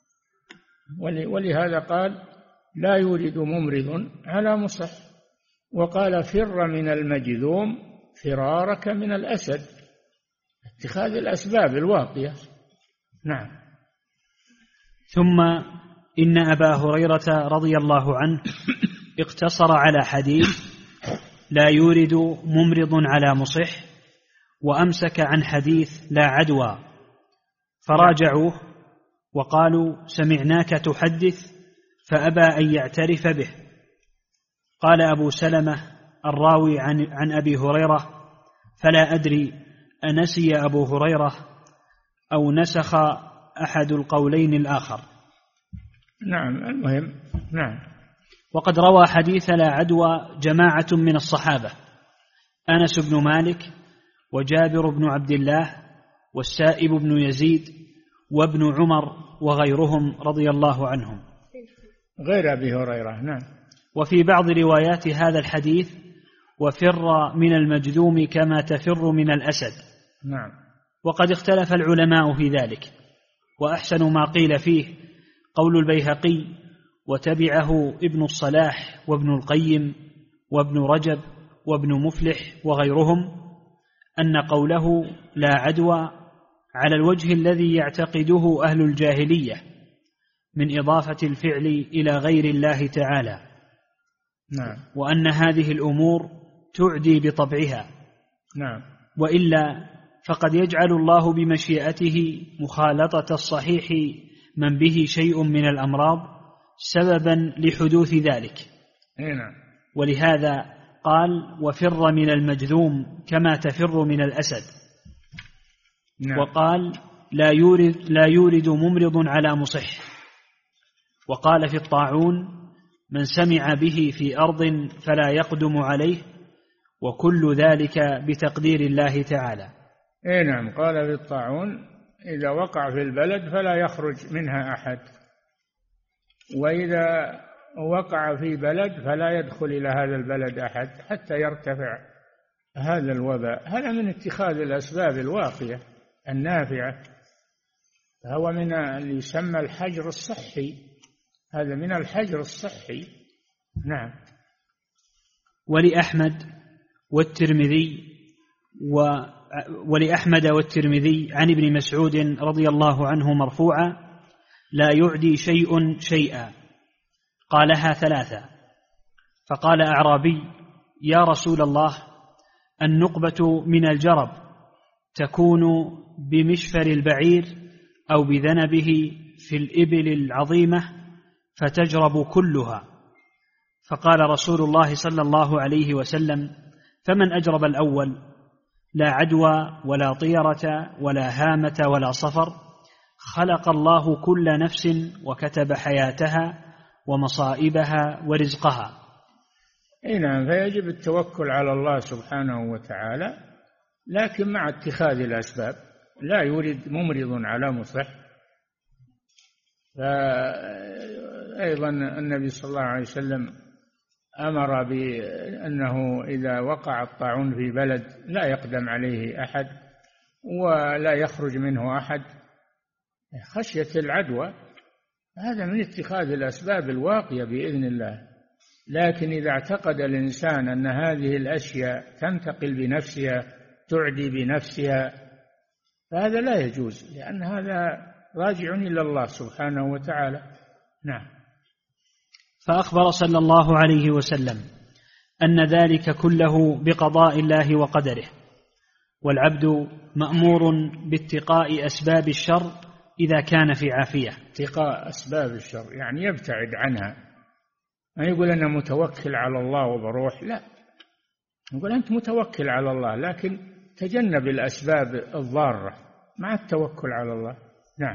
ولهذا قال: لا يورد ممرض على مصح. وقال: فر من المجذوم فرارك من الأسد. اتخاذ الأسباب الواقية. نعم. ثم إن أبا هريرة رضي الله عنه اقتصر على حديث لا يورد ممرض على مصح، وأمسك عن حديث لا عدوى، فراجعوه وقالوا: سمعناك تحدث، فأبى أن يعترف به. قال أبو سلمة الراوي عن أبي هريرة: فلا أدري أنسي أبو هريرة أو نسخ أحد القولين الآخر. نعم، المهم. نعم. وقد روى حديث لا عدوى جماعة من الصحابة: أنس بن مالك، وجابر بن عبد الله، والسائب بن يزيد، وابن عمر، وغيرهم رضي الله عنهم، غير أبي هريرة. نعم. وفي بعض روايات هذا الحديث: وفر من المجذوم كما تفر من الأسد. نعم. وقد اختلف العلماء في ذلك، وأحسن ما قيل فيه قول البيهقي وتبعه ابن الصلاح وابن القيم وابن رجب وابن مفلح وغيرهم، أن قوله لا عدوى على الوجه الذي يعتقده أهل الجاهلية من إضافة الفعل إلى غير الله تعالى. نعم. وأن هذه الأمور تعدي بطبعها. نعم. وإلا فقد يجعل الله بمشيئته مخالطة الصحيح من به شيء من الأمراض سببا لحدوث ذلك. نعم. ولهذا قال: وفر من المجذوم كما تفر من الأسد. نعم. وقال: لا يورد ممرض على مصح. وقال في الطاعون: من سمع به في أرض فلا يقدم عليه، وكل ذلك بتقدير الله تعالى. نعم. قال في الطاعون: إذا وقع في البلد فلا يخرج منها أحد، وإذا وقع في بلد فلا يدخل إلى هذا البلد أحد حتى يرتفع هذا الوباء. هذا من اتخاذ الأسباب الواقية النافعة، هو من اللي يسمى الحجر الصحي، هذا من الحجر الصحي. نعم. ولأحمد والترمذي عن ابن مسعود رضي الله عنه مرفوعا: لا يعدي شيء شيئا. قالها 3. فقال أعرابي: يا رسول الله، النقبة من الجرب تكون بمشفر البعير أو بذنبه في الإبل العظيمة فتجرب كلها. فقال رسول الله صلى الله عليه وسلم: فمن أجرب الأول؟ لا عدوى ولا طيرة ولا هامة ولا صفر، خلق الله كل نفس وكتب حياتها ومصائبها ورزقها. نعم. فيجب التوكل على الله سبحانه وتعالى، لكن مع اتخاذ الأسباب. لا يورد ممرض على مصح. فأيضا النبي صلى الله عليه وسلم أمر بأنه إذا وقع الطاعون في بلد لا يقدم عليه أحد ولا يخرج منه أحد خشية العدوى. هذا من اتخاذ الأسباب الواقية بإذن الله. لكن إذا اعتقد الإنسان أن هذه الأشياء تنتقل بنفسها، تعدي بنفسها، فهذا لا يجوز، لأن هذا راجع إلى الله سبحانه وتعالى. نعم. فأخبر صلى الله عليه وسلم أن ذلك كله بقضاء الله وقدره، والعبد مأمور باتقاء أسباب الشر إذا كان في عافية. اتقاء أسباب الشر يعني يبتعد عنها، ما يقول أنا متوكل على الله وبروح، لا، يقول أنت متوكل على الله لكن تجنب الأسباب الضارة مع التوكل على الله. نعم.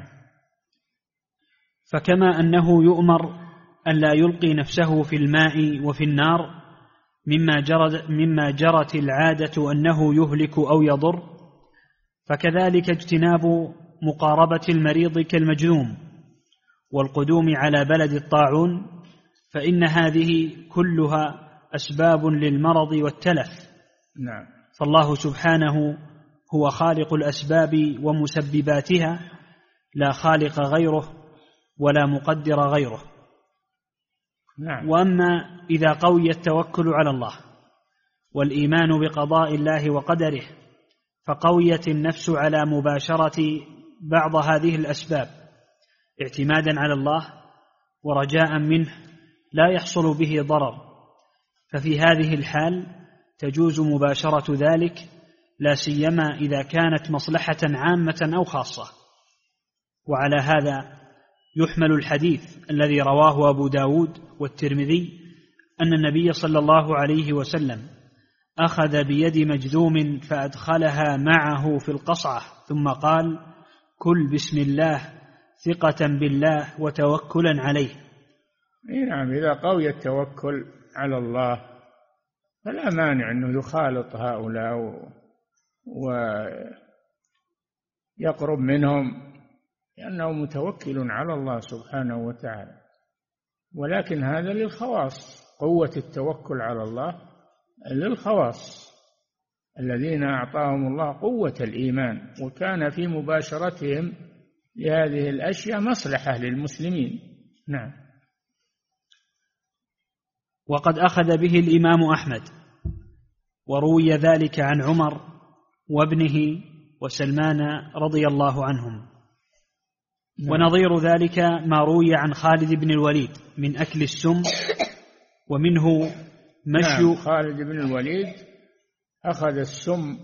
فكما أنه يؤمر أن لا يلقي نفسه في الماء وفي النار مما جرت العادة أنه يهلك أو يضر، فكذلك اجتناب مقاربة المريض كالمجذوم والقدوم على بلد الطاعون، فإن هذه كلها أسباب للمرض والتلف. نعم. فالله سبحانه هو خالق الأسباب ومسبباتها، لا خالق غيره ولا مقدر غيره. نعم. وأما إذا قوي التوكل على الله والإيمان بقضاء الله وقدره، فقويت النفس على مباشرة بعض هذه الأسباب اعتمادا على الله ورجاء منه لا يحصل به ضرر، ففي هذه الحال تجوز مباشرة ذلك، لا سيما إذا كانت مصلحة عامة أو خاصة. وعلى هذا يحمل الحديث الذي رواه أبو داود والترمذي أن النبي صلى الله عليه وسلم أخذ بيد مجذوم فأدخلها معه في القصعة ثم قال: كل بسم الله ثقة بالله وتوكلا عليه. نعم، إذا قوي التوكل على الله فلا مانع أنه يخالط هؤلاء ويقرب منهم، لأنه متوكل على الله سبحانه وتعالى. ولكن هذا للخواص، قوة التوكل على الله للخواص الذين أعطاهم الله قوة الإيمان، وكان في مباشرتهم لهذه الأشياء مصلحة للمسلمين. نعم. وقد أخذ به الإمام أحمد، وروي ذلك عن عمر وابنه وسلمان رضي الله عنهم. ونظير ذلك ما روي عن خالد بن الوليد من أكل السم، ومنه مشي. خالد بن الوليد أخذ السم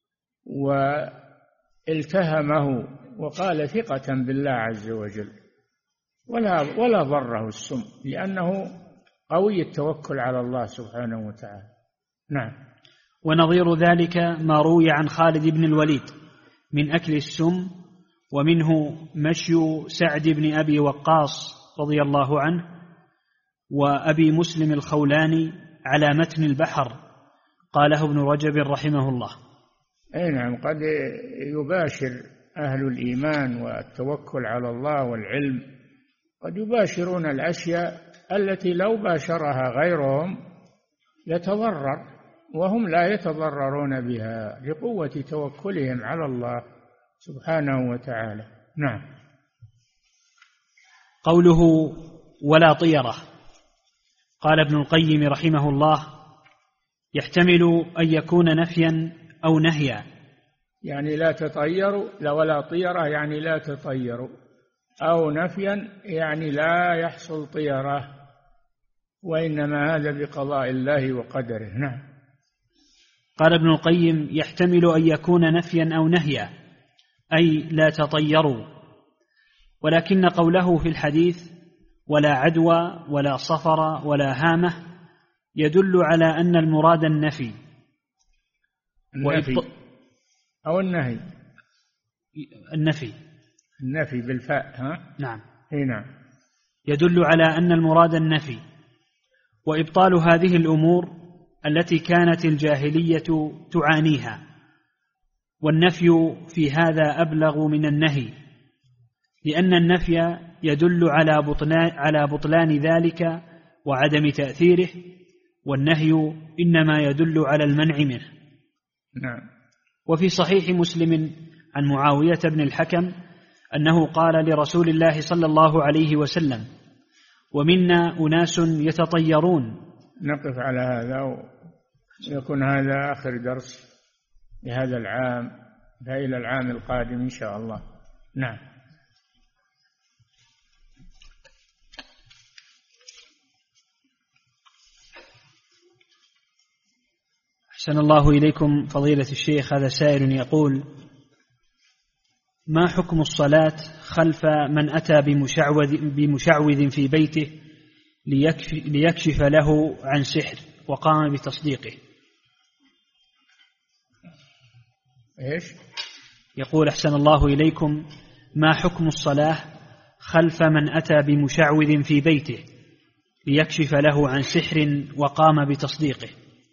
والتهمه وقال ثقة بالله عز وجل، ولا ضره السم، لأنه قوي التوكل على الله سبحانه وتعالى. نعم. ونظير ذلك ما روي عن خالد بن الوليد من أكل السم، ومنه مشي سعد بن أبي وقاص رضي الله عنه وأبي مسلم الخولاني على متن البحر، قاله ابن رجب رحمه الله. أي نعم، قد يباشر أهل الإيمان والتوكل على الله والعلم، قد يباشرون الأشياء التي لو باشرها غيرهم يتضرر، وهم لا يتضررون بها لقوة توكلهم على الله سبحانه وتعالى. نعم. قوله ولا طيرة، قال ابن القيم رحمه الله: يحتمل أن يكون نفيا أو نهيا، يعني لا تطيروا، لا ولا طيرة يعني لا تطيروا، أو نفيا يعني لا يحصل طيرة، وإنما هذا بقضاء الله وقدره. نعم. قال ابن القيم: يحتمل أن يكون نفيا أو نهيا، أي لا تطيروا، ولكن قوله في الحديث ولا عدوى ولا صفر ولا هامة يدل على أن المراد النفي أو النهي. النفي بالفاء. ها؟ نعم. نعم. يدل على أن المراد النفي، وإبطال هذه الأمور التي كانت الجاهلية تعانيها، والنفي في هذا أبلغ من النهي، لأن النفي يدل على بطلان ذلك وعدم تأثيره، والنهي إنما يدل على المنع منه. نعم. وفي صحيح مسلم عن معاوية بن الحكم أنه قال لرسول الله صلى الله عليه وسلم: ومنا أناس يتطيرون. نقف على هذا، ويكون هذا آخر درس لهذا العام، إلى العام القادم إن شاء الله. نعم. أحسن الله إليكم فضيلة الشيخ. هذا سائل يقول: ما حكم الصلاة خلف من أتى بمشعوذ في بيته ليكشف له عن سحر وقام بتصديقه؟ إيش؟ يقول: أحسن الله إليكم، ما حكم الصلاة خلف من أتى بمشعوذ في بيته ليكشف له عن سحر وقام بتصديقه؟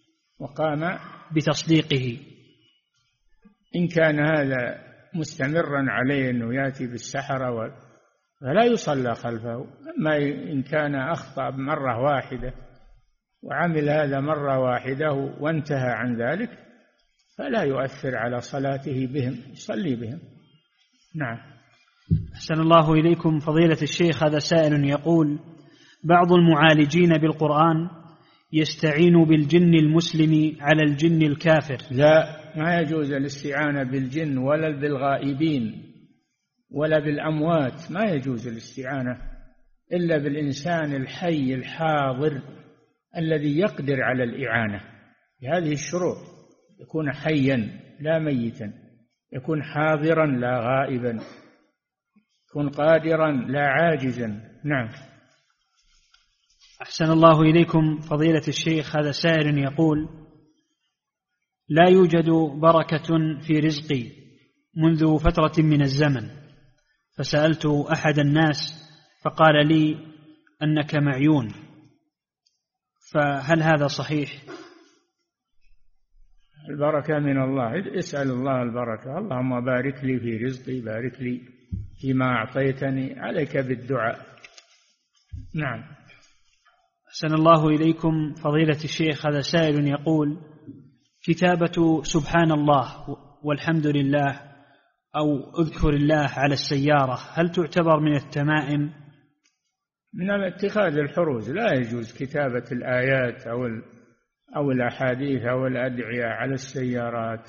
إن كان هذا مستمرا عليه أنه يأتي بالسحرة فلا يصلى خلفه. أما إن كان أخطأ مرة واحدة وعمل هذا مرة واحدة وانتهى عن ذلك فلا يؤثر على صلاته بهم، يصلي بهم. نعم. أحسن الله إليكم فضيلة الشيخ. هذا سائل يقول: بعض المعالجين بالقرآن يستعين بالجن المسلم على الجن الكافر. لا، ما يجوز الاستعانة بالجن ولا بالغائبين ولا بالأموات، ما يجوز الاستعانة إلا بالإنسان الحي الحاضر الذي يقدر على الإعانة بهذه الشروط: يكون حيا لا ميتا، يكون حاضرا لا غائبا، يكون قادرا لا عاجزا. نعم. أحسن الله إليكم فضيلة الشيخ. هذا سائل يقول: لا يوجد بركة في رزقي منذ فترة من الزمن، فسألت أحد الناس فقال لي أنك معيون، فهل هذا صحيح؟ البركة من الله، اسأل الله البركة. اللهم بارك لي في رزقي، بارك لي فيما أعطيتني، عليك بالدعاء. نعم. أحسن الله إليكم فضيلة الشيخ، هذا سائل يقول: كتابة سبحان الله والحمد لله أو اذكر الله على السيارة هل تعتبر من التمائم؟ من اتخاذ الحروز، لا يجوز كتابة الآيات أو الأحاديث أو الأدعية على السيارات.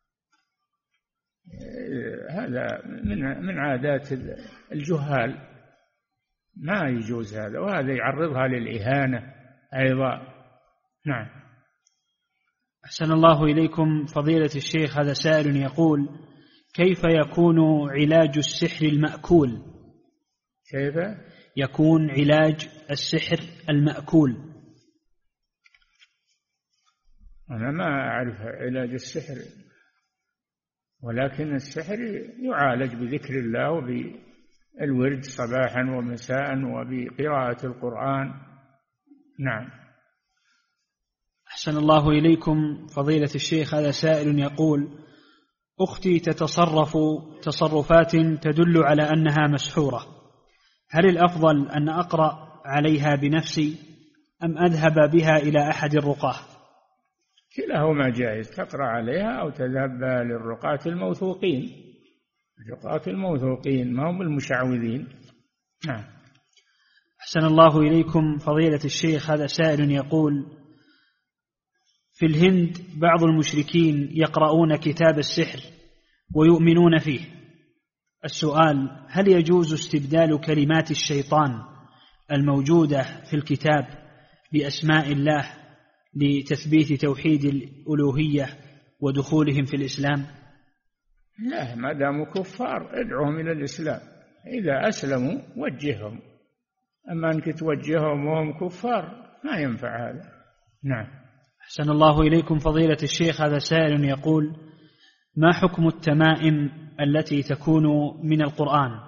هذا من عادات الجهال، ما يجوز هذا، وهذا يعرضها للإهانة أيضا. نعم. أحسن الله إليكم فضيلة الشيخ، هذا سائل يقول: كيف يكون علاج السحر المأكول؟ كيف يكون علاج السحر المأكول؟ أنا ما أعرف علاج السحر، ولكن السحر يعالج بذكر الله وبالورد صباحا ومساء وبقراءة القرآن. نعم. أحسن الله إليكم فضيلة الشيخ، هذا سائل يقول: أختي تتصرف تصرفات تدل على أنها مسحورة، هل الأفضل أن أقرأ عليها بنفسي أم أذهب بها إلى أحد الرقاة؟ كلاهما جائز، تقرأ عليها أو تذهب للرقاة الموثوقين، الرقاة الموثوقين ما هم المشعوذين. نعم. أحسن الله إليكم فضيلة الشيخ، هذا سائل يقول: في الهند بعض المشركين يقرؤون كتاب السحر ويؤمنون فيه، السؤال: هل يجوز استبدال كلمات الشيطان الموجودة في الكتاب بأسماء الله لتثبيت توحيد الألوهية ودخولهم في الإسلام؟ لا، ما داموا كفار ادعوهم إلى الإسلام، إذا أسلموا وجههم، أما أنك توجههم وهم كفار ما ينفع هذا. نعم. أحسن الله إليكم فضيلة الشيخ، هذا سائل يقول: ما حكم التمائم التي تكون من القرآن؟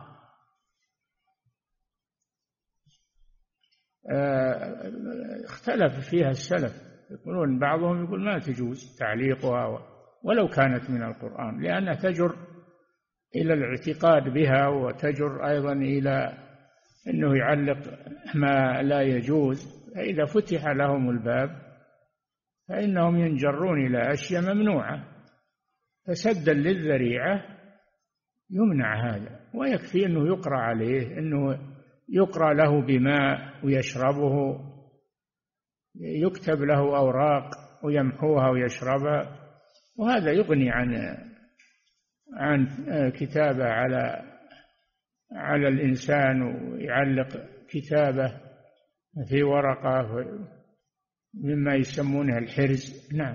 اختلف فيها السلف، يقولون بعضهم يقول ما تجوز تعليقها ولو كانت من القرآن، لأنها تجر إلى الاعتقاد بها، وتجر أيضا إلى أنه يعلق ما لا يجوز، فإذا فتح لهم الباب فإنهم ينجرون إلى أشياء ممنوعة، فسدا للذريعة يمنع هذا. ويكفي أنه يقرأ عليه، أنه يقرأ له بماء ويشربه، يكتب له أوراق ويمحوها ويشربها، وهذا يغني عن كتابة على الإنسان، ويعلق كتابة في ورقة مما يسمونه الحرز. نعم.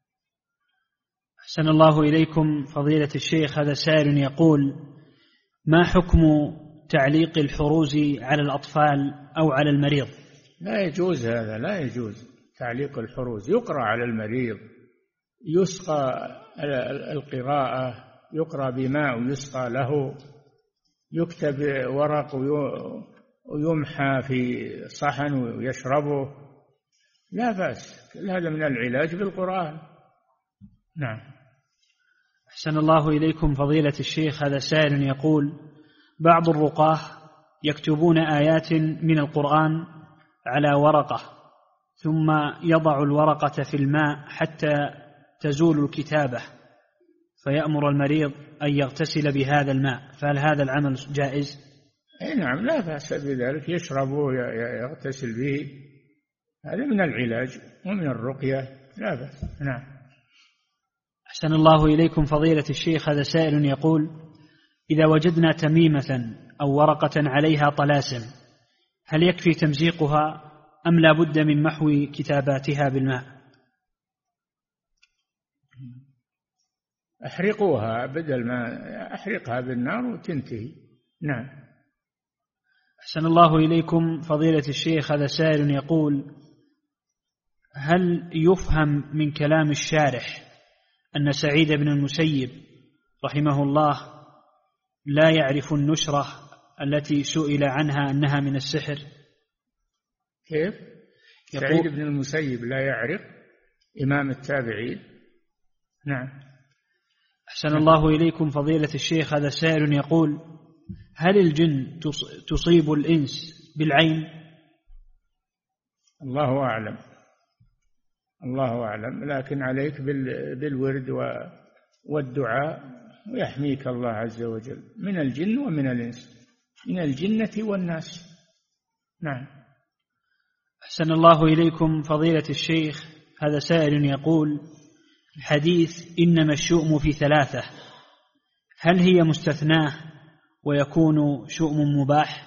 أحسن الله إليكم فضيلة الشيخ، هذا سائل يقول: ما حكم تعليق الحروز على الأطفال أو على المريض؟ لا يجوز هذا، لا يجوز تعليق الحروز. يقرأ على المريض، يسقى القراءة، يقرأ بماء ويسقى له، يكتب ورق ويمحى في صحن ويشربه، لا بأس، هذا من العلاج بالقرآن. نعم. أحسن الله إليكم فضيلة الشيخ، هذا سائل يقول: بعض الرقاة يكتبون آيات من القرآن على ورقة ثم يضع الورقة في الماء حتى تزول الكتابة، فيأمر المريض أن يغتسل بهذا الماء، فهل هذا العمل جائز؟ نعم، لا بأس بذلك، يشربه يغتسل به، هذا من العلاج ومن الرقية، لا بأس. نعم. أحسن الله إليكم فضيلة الشيخ، هذا سائل يقول: إذا وجدنا تميمة أو ورقة عليها طلاسم هل يكفي تمزيقها أم لا بد من محو كتاباتها بالماء؟ أحرقوها، بدل ما أحرقها بالنار وتنتهي. نعم. أحسن الله إليكم فضيلة الشيخ، هذا سائل يقول: هل يفهم من كلام الشارح أن سعيد بن المسيب رحمه الله لا يعرف النشرة التي سئل عنها أنها من السحر؟ كيف؟ سعيد بن المسيب لا يعرف إمام التابعين. نعم. أحسن الله إليكم فضيلة الشيخ، هذا سائل يقول: هل الجن تصيب الإنس بالعين؟ الله أعلم، الله أعلم، لكن عليك بالورد والدعاء، ويحميك الله عز وجل من الجن ومن الإنس، من الجنة والناس. نعم. أحسن الله إليكم فضيلة الشيخ، هذا سائل يقول: حديث إنما الشؤم في ثلاثة، هل هي مستثناة ويكون شؤم مباح؟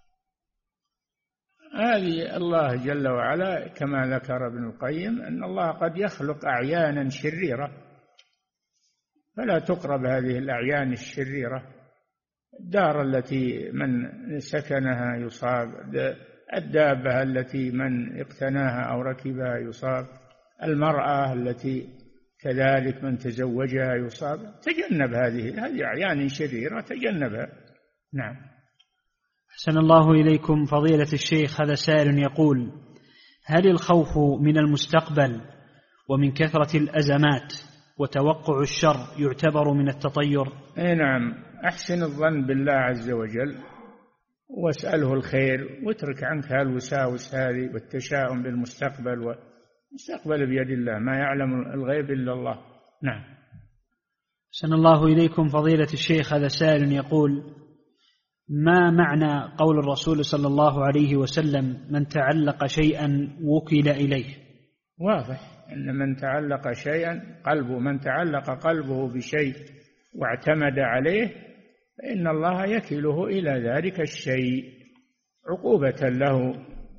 هذه الله جل وعلا كما ذكر ابن القيم أن الله قد يخلق أعيانا شريرة، فلا تقرب هذه الأعيان الشريرة. الدار التي من سكنها يصاب، الدابة التي من اقتناها أو ركبها يصاب، المرأة التي كذلك من تزوجها يصاب. تجنب هذه أعيان شريرة، تجنبها. نعم. أحسن الله إليكم فضيلة الشيخ، هذا سائل يقول: هل الخوف من المستقبل ومن كثرة الأزمات وتوقع الشر يعتبر من التطير؟ نعم. أحسن الظن بالله عز وجل واسأله الخير، واترك عنك هالوساوس هذه والتشاؤم بالمستقبل. والمستقبل بيد الله، ما يعلم الغيب إلا الله. نعم. أحسن الله إليكم فضيلة الشيخ، هذا سائل يقول: ما معنى قول الرسول صلى الله عليه وسلم: من تعلق شيئا وكل إليه؟ واضح أن من تعلق شيئا من تعلق قلبه بشيء واعتمد عليه فإن الله يكله إلى ذلك الشيء عقوبة له،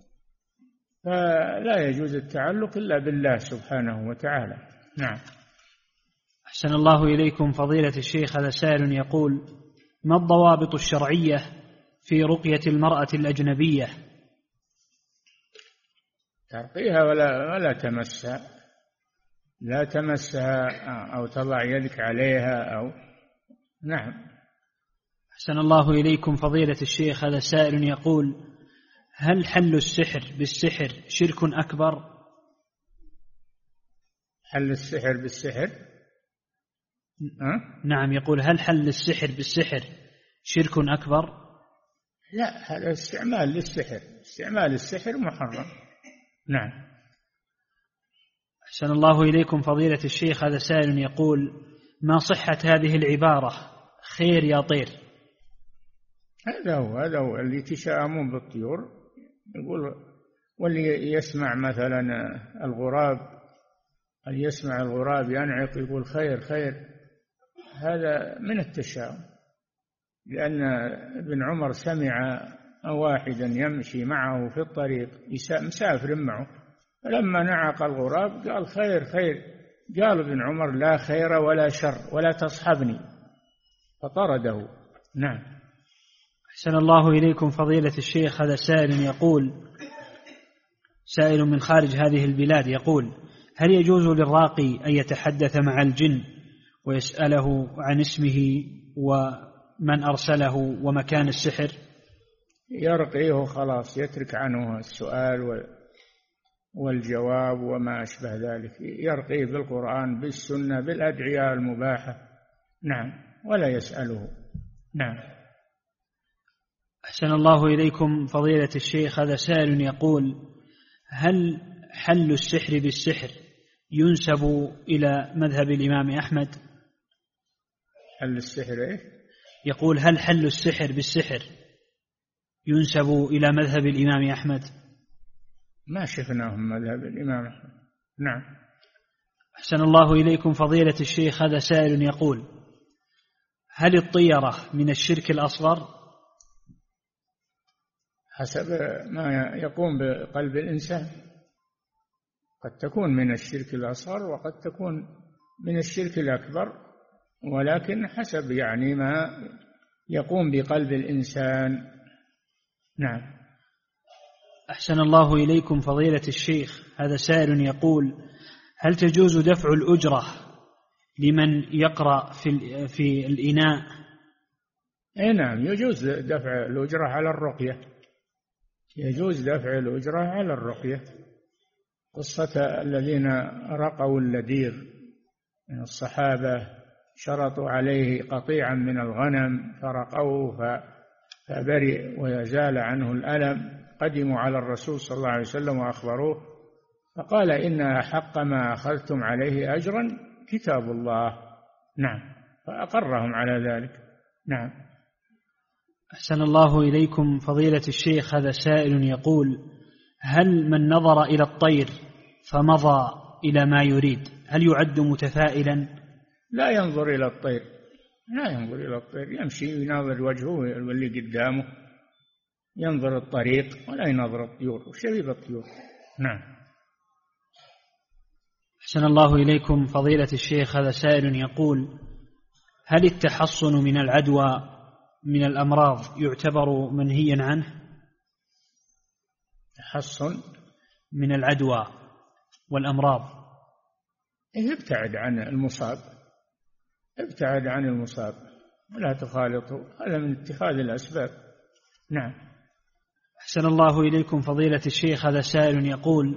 فلا يجوز التعلق إلا بالله سبحانه وتعالى. نعم. أحسن الله إليكم فضيلة الشيخ، هذا سائل يقول: ما الضوابط الشرعية في رقية المرأة الأجنبية؟ ترقيها ولا تمسها، لا تمسها أو تضع يدك عليها أو. نعم. أحسن الله إليكم فضيلة الشيخ، هذا سائل يقول: هل حل السحر بالسحر شرك أكبر؟ حل السحر بالسحر؟ نعم، يقول: هل حل السحر بالسحر شرك أكبر؟ لا، هذا استعمال للسحر، استعمال السحر محرم. نعم. أحسن الله إليكم فضيلة الشيخ، هذا سائل يقول: ما صحة هذه العبارة خير يا طير؟ هذا هو اللي يتشاءمون بالطيور، يقول. واللي يسمع مثلا الغراب، اللي يسمع الغراب ينعق يقول خير خير، هذا من التشاؤم. لأن ابن عمر سمع واحدا يمشي معه في الطريق، مسافر معه، فلما نعق الغراب قال خير خير، قال ابن عمر لا خير ولا شر ولا تصحبني، فطرده. نعم. أحسن الله إليكم فضيلة الشيخ، هذا سائل يقول: سائل من خارج هذه البلاد يقول: هل يجوز للراقي أن يتحدث مع الجن ويسأله عن اسمه ومن أرسله ومكان السحر؟ يرقيه خلاص، يترك عنه السؤال والجواب وما أشبه ذلك، يرقيه بالقرآن بالسنة بالأدعية المباحة. نعم. ولا يسأله. نعم. أحسن الله إليكم فضيلة الشيخ، هذا سائل يقول: هل حل السحر بالسحر ينسب إلى مذهب الإمام أحمد؟ حل السحر إيه؟ يقول: هل حل السحر بالسحر ينسب إلى مذهب الإمام أحمد؟ ما شفناهم مذهب الإمام أحمد. نعم. أحسن الله إليكم فضيلة الشيخ، هذا سائل يقول: هل الطيرة من الشرك الأصغر؟ حسب ما يقوم بقلب الإنسان، قد تكون من الشرك الأصغر وقد تكون من الشرك الأكبر، ولكن حسب يعني ما يقوم بقلب الإنسان. نعم. أحسن الله إليكم فضيلة الشيخ، هذا سائل يقول: هل تجوز دفع الأجرة لمن يقرأ في الإناء؟ نعم، يجوز دفع الأجرة على الرقية، يجوز دفع الأجرة على الرقية. قصة الذين رقوا اللديغ من الصحابة، شرطوا عليه قطيعا من الغنم فرقوه فبرئ ويزال عنه الألم، قدموا على الرسول صلى الله عليه وسلم وأخبروه، فقال إن أحق ما أخذتم عليه أجرا كتاب الله. نعم، فأقرهم على ذلك. نعم. أحسن الله إليكم فضيلة الشيخ، هذا سائل يقول: هل من نظر إلى الطير فمضى إلى ما يريد هل يعد متفائلا؟ لا ينظر إلى الطير، لا ينظر إلى الطير، يمشي يناظر وجهه واللي قدامه، ينظر الطريق ولا ينظر الطيور وشبيب الطيور. نعم. أحسن الله إليكم فضيلة الشيخ، هذا سائل يقول: هل التحصن من العدوى من الأمراض يعتبر منهيا عنه؟ تحصن من العدوى والأمراض، ابتعد عن المصاب، ابتعد عن المصاب ولا تخالطه، هذا من اتخاذ الأسباب. نعم. أحسن الله إليكم فضيلة الشيخ، هذا سائل يقول: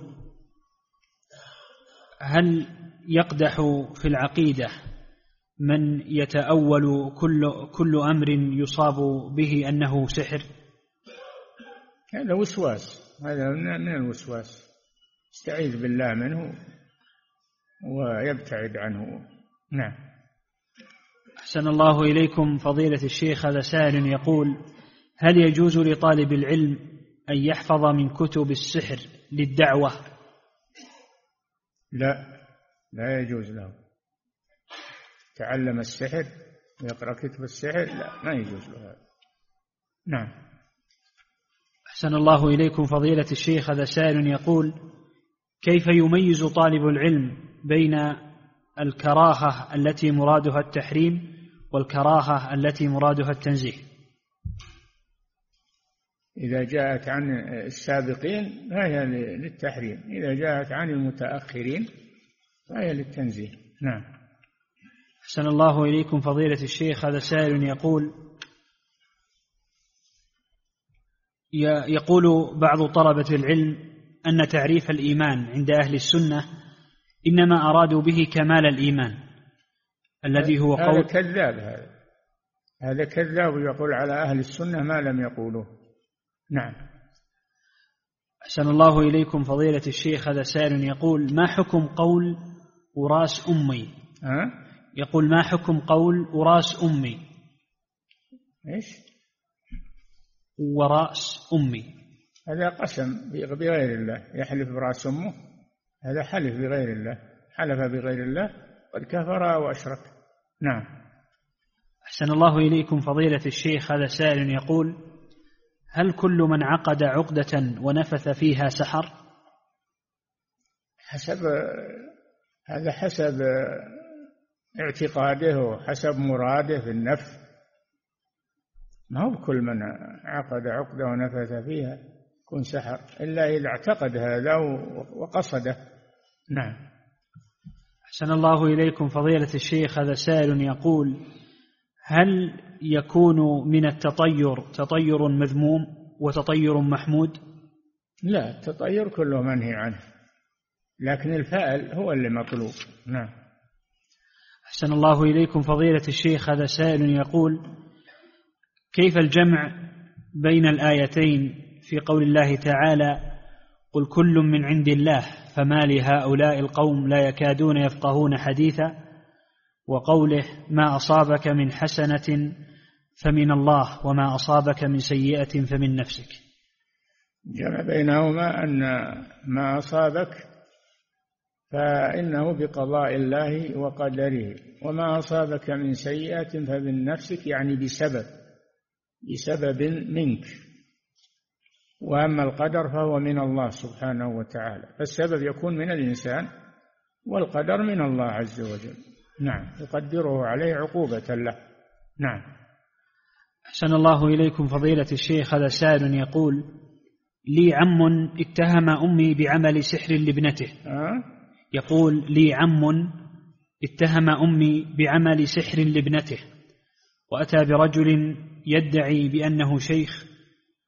هل يقدح في العقيدة من يتأول كل أمر يصاب به أنه سحر؟ هذا وسواس، هذا من الوسواس، استعيذ بالله منه ويبتعد عنه. نعم. أحسن الله إليكم فضيلة الشيخ، هذا سائل يقول: هل يجوز لطالب العلم أن يحفظ من كتب السحر للدعوة؟ لا يجوز له. تعلم السحر ويقرأ كتب السحر، لا، ما يجوز له هذا. نعم. أحسن الله إليكم فضيلة الشيخ، هذا سائل يقول: كيف يميز طالب العلم بين الكراهة التي مرادها التحريم والكراهة التي مرادها التنزيه؟ إذا جاءت عن السابقين فهي للتحريم، إذا جاءت عن المتأخرين فهي للتنزيه. نعم. أحسن الله إليكم فضيلة الشيخ، هذا سائل يقول بعض طلبة العلم أن تعريف الإيمان عند أهل السنة إنما أرادوا به كمال الإيمان الذي هو قول. هذا كذاب، هذا كذاب، يقول على أهل السنة ما لم يقولوه. نعم. أحسن الله إليكم فضيلة الشيخ، هذا سائل يقول: ما حكم قول وراس أمي؟ يقول: ما حكم قول وراس أمي؟ إيش؟ وراس أمي، هذا قسم بغير الله، يحلف براس أمه، هذا حلف بغير الله، حلف بغير الله قد كفر وأشرك. نعم. أحسن الله إليكم فضيلة الشيخ، هذا سائل يقول: هل كل من عقد عقدة ونفث فيها سحر؟ هذا حسب اعتقاده وحسب مراده في النفث، ما هو كل من عقد عقدة ونفث فيها يكون سحر، إلا إذا اعتقد هذا وقصده. نعم. أحسن الله إليكم فضيلة الشيخ، هذا سائل يقول: هل يكون من التطير تطير مذموم وتطير محمود؟ لا، التطير كله منهي عنه، لكن الفعل هو اللي مطلوب. نعم. أحسن الله إليكم فضيلة الشيخ، هذا سائل يقول: كيف الجمع بين الآيتين في قول الله تعالى: قل كل من عند الله فما لهؤلاء القوم لا يكادون يفقهون حديثا، وقوله: ما أصابك من حسنة فمن الله وما أصابك من سيئة فمن نفسك؟ جمع بينهما أن ما أصابك فإنه بقضاء الله وقدره، وما أصابك من سيئة فمن نفسك، يعني بسبب منك، وأما القدر فهو من الله سبحانه وتعالى، فالسبب يكون من الإنسان والقدر من الله عز وجل. نعم، يقدره عليه عقوبة له. نعم. أحسن الله إليكم فضيلة الشيخ، هذا سائل يقول: لي عم اتهم أمي بعمل سحر لابنته. يقول: لي عم اتهم أمي بعمل سحر لابنته، وأتى برجل يدعي بأنه شيخ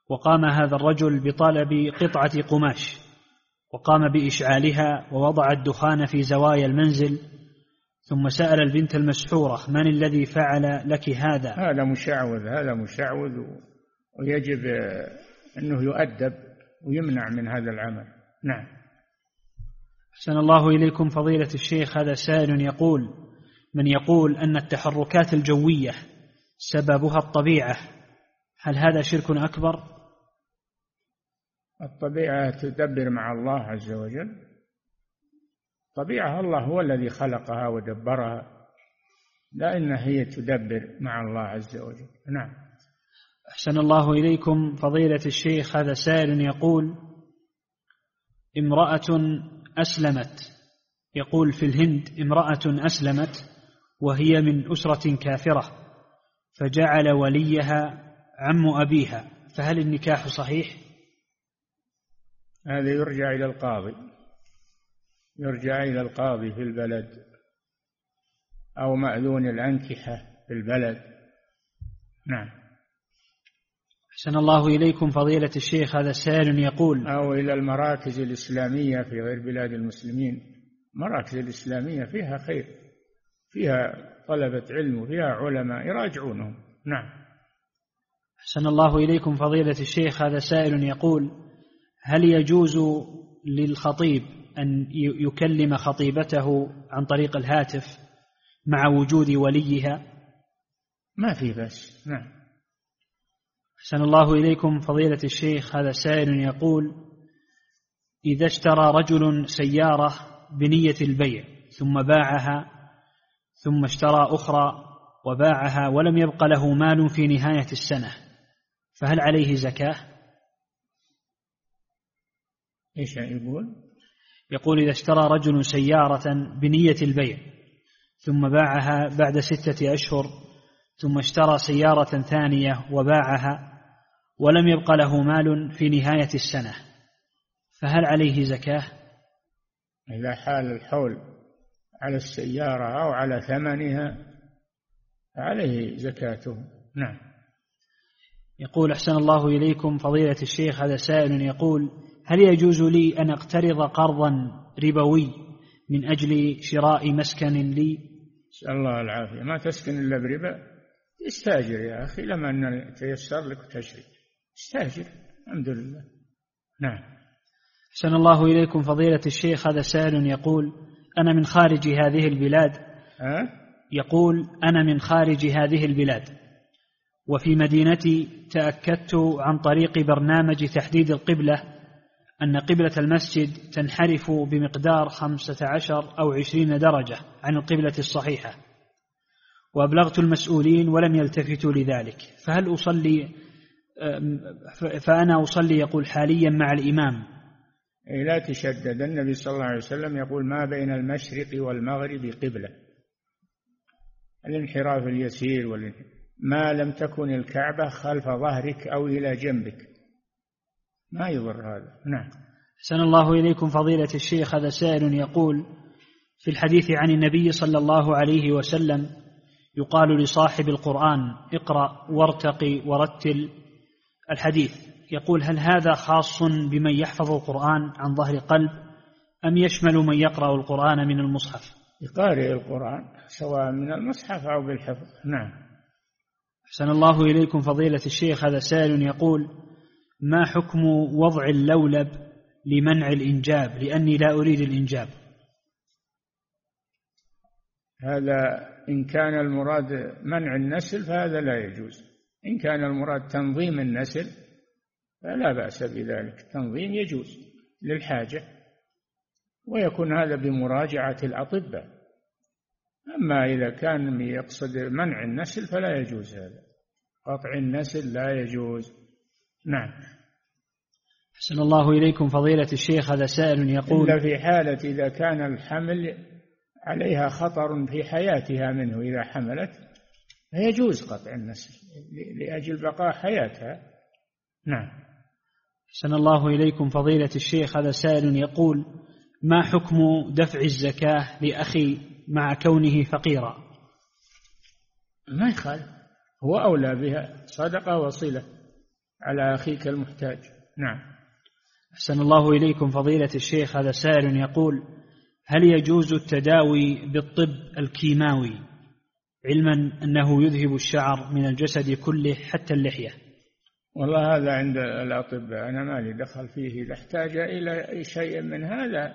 وقام هذا الرجل بطلب قطعة قماش وقام بإشعالها ووضع الدخان في زوايا المنزل، ثم سأل البنت المسحورة: من الذي فعل لك هذا؟ هذا مشعوذ ويجب أنه يؤدب ويمنع من هذا العمل. نعم. أحسن الله إليكم فضيلة الشيخ، هذا سائل يقول: من يقول أن التحركات الجوية سببها الطبيعة، هل هذا شرك أكبر؟ الطبيعة تدبر مع الله عز وجل. طبيعة الله هو الذي خلقها ودبرها، لا إنها هي تدبر مع الله عز وجل. نعم. أحسن الله إليكم فضيلة الشيخ، هذا سائل يقول: امرأة أسلمت، يقول في الهند امرأة أسلمت وهي من أسرة كافرة، فجعل وليها عم أبيها، فهل النكاح صحيح؟ هذا يرجع إلى القاضي في البلد أو مأذون الأنكحة في البلد. نعم. أحسن الله إليكم فضيلة الشيخ، هذا سائل يقول: أو إلى المراكز الإسلامية في غير بلاد المسلمين. المراكز الإسلامية فيها خير، فيها طلبة علم وفيها علماء يراجعونهم. نعم. أحسن الله إليكم فضيلة الشيخ، هذا سائل يقول: هل يجوز للخطيب أن يكلم خطيبته عن طريق الهاتف مع وجود وليها؟ ما في بس. نعم. أحسن الله إليكم فضيلة الشيخ، هذا سائل يقول: إذا اشترى رجل سيارة بنية البيع ثم باعها، ثم اشترى أخرى وباعها ولم يبق له مال في نهاية السنة، فهل عليه زكاة؟ إيش يقول؟ يقول: إذا اشترى رجل سيارة بنية البيع ثم باعها بعد 6 أشهر، ثم اشترى سيارة ثانية وباعها ولم يبق له مال في نهاية السنة، فهل عليه زكاة؟ إذا حال الحول على السيارة أو على ثمنها عليه زكاته. نعم. يقول: أحسن الله إليكم فضيلة الشيخ، هذا سائل يقول: هل يجوز لي أن أقترض قرضا ربوي من أجل شراء مسكن لي؟ نسأل الله العافية. ما تسكن إلا بربا؟ استاجر يا أخي، لما أن تيسر لك تشري استاجر. الحمد لله. نعم. أحسن الله إليكم فضيلة الشيخ، هذا سائل يقول: أنا من خارج هذه البلاد. يقول: أنا من خارج هذه البلاد، وفي مدينتي تأكدت عن طريق برنامج تحديد القبلة أن قبلة المسجد تنحرف بمقدار 15 أو 20 درجة عن القبلة الصحيحة، وأبلغت المسؤولين ولم يلتفتوا لذلك، فهل أصلي؟ فأنا أصلي يقول حاليا مع الإمام. لا تشدد. النبي صلى الله عليه وسلم يقول: ما بين المشرق والمغرب قبلة. الانحراف اليسير ما لم تكن الكعبة خلف ظهرك أو إلى جنبك ما يضر هذا. نعم. أحسن الله إليكم فضيلة الشيخ، هذا سائل يقول: في الحديث عن النبي صلى الله عليه وسلم يقال لصاحب القرآن: اقرأ وارتقي ورتل الحديث. يقول: هل هذا خاص بمن يحفظ القرآن عن ظهر قلب أم يشمل من يقرأ القرآن من المصحف؟ يقارئ القرآن سواء من المصحف أو بالحفظ. نعم. أحسن الله إليكم فضيلة الشيخ، هذا سائل يقول: ما حكم وضع اللولب لمنع الإنجاب، لأني لا أريد الإنجاب؟ هذا إن كان المراد منع النسل فهذا لا يجوز. إن كان المراد تنظيم النسل فلا بأس بذلك. التنظيم يجوز للحاجة، ويكون هذا بمراجعة الأطباء. أما إذا كان يقصد منع النسل فلا يجوز هذا. قطع النسل لا يجوز. نعم. أحسن الله إليكم فضيلة الشيخ، هذا سائل يقول: إلا في حالة إذا كان الحمل عليها خطر في حياتها منه، إذا حملت فيجوز قطع النسل لأجل بقاء حياتها. نعم. أحسن الله إليكم فضيلة الشيخ، هذا سائل يقول: ما حكم دفع الزكاة لأخي مع كونه فقيرا؟ ما يخالف، هو أولى بها، صدقة وصلة. على أخيك المحتاج. نعم. أحسن الله إليكم فضيلة الشيخ، هذا سائل يقول: هل يجوز التداوي بالطب الكيماوي علما أنه يذهب الشعر من الجسد كله حتى اللحية؟ والله هذا عند الأطباء، أنا ما لي دخل فيه. إذا احتاج إلى شيء من هذا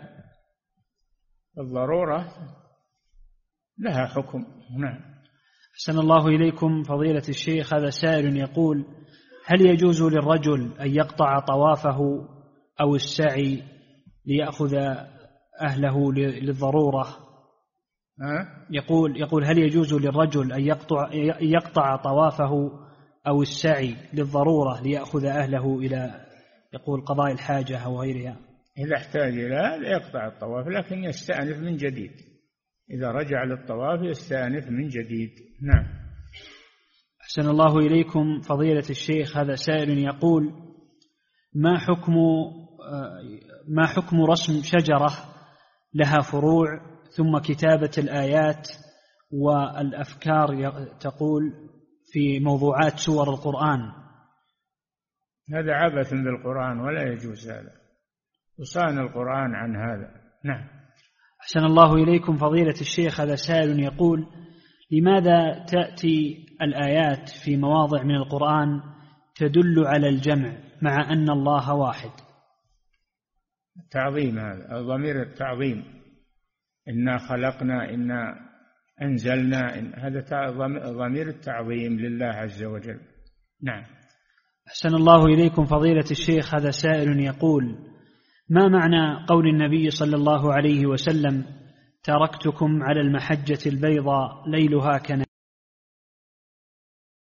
الضرورة لها حكم. نعم. أحسن الله إليكم فضيلة الشيخ، هذا سائل يقول: هل يجوز للرجل أن يقطع طوافه أو السعي ليأخذ أهله للضرورة؟ يقول هل يجوز للرجل أن يقطع طوافه أو السعي للضرورة ليأخذ أهله إلى يقول قضاء الحاجة أو غيرها؟ إذا احتاج إلى هذا يقطع الطواف، لكن يستأنف من جديد. إذا رجع للطواف يستأنف من جديد. نعم. أحسن الله إليكم فضيلة الشيخ، هذا سائل يقول: ما حكم رسم شجرة لها فروع ثم كتابة الآيات والأفكار تقول في موضوعات سور القرآن؟ هذا عبث بالقرآن ولا يجوز هذا، وصان القرآن عن هذا. نعم. أحسن الله إليكم فضيلة الشيخ، هذا سائل يقول: لماذا تأتي الآيات في مواضع من القرآن تدل على الجمع مع أن الله واحد؟ التعظيم، هذا ضمير التعظيم. إنا خلقنا، إنا أنزلنا، هذا ضمير التعظيم لله عز وجل. نعم. أحسن الله إليكم فضيلة الشيخ، هذا سائل يقول: ما معنى قول النبي صلى الله عليه وسلم: تركتكم على المحجة البيضاء ليلها كنهارها؟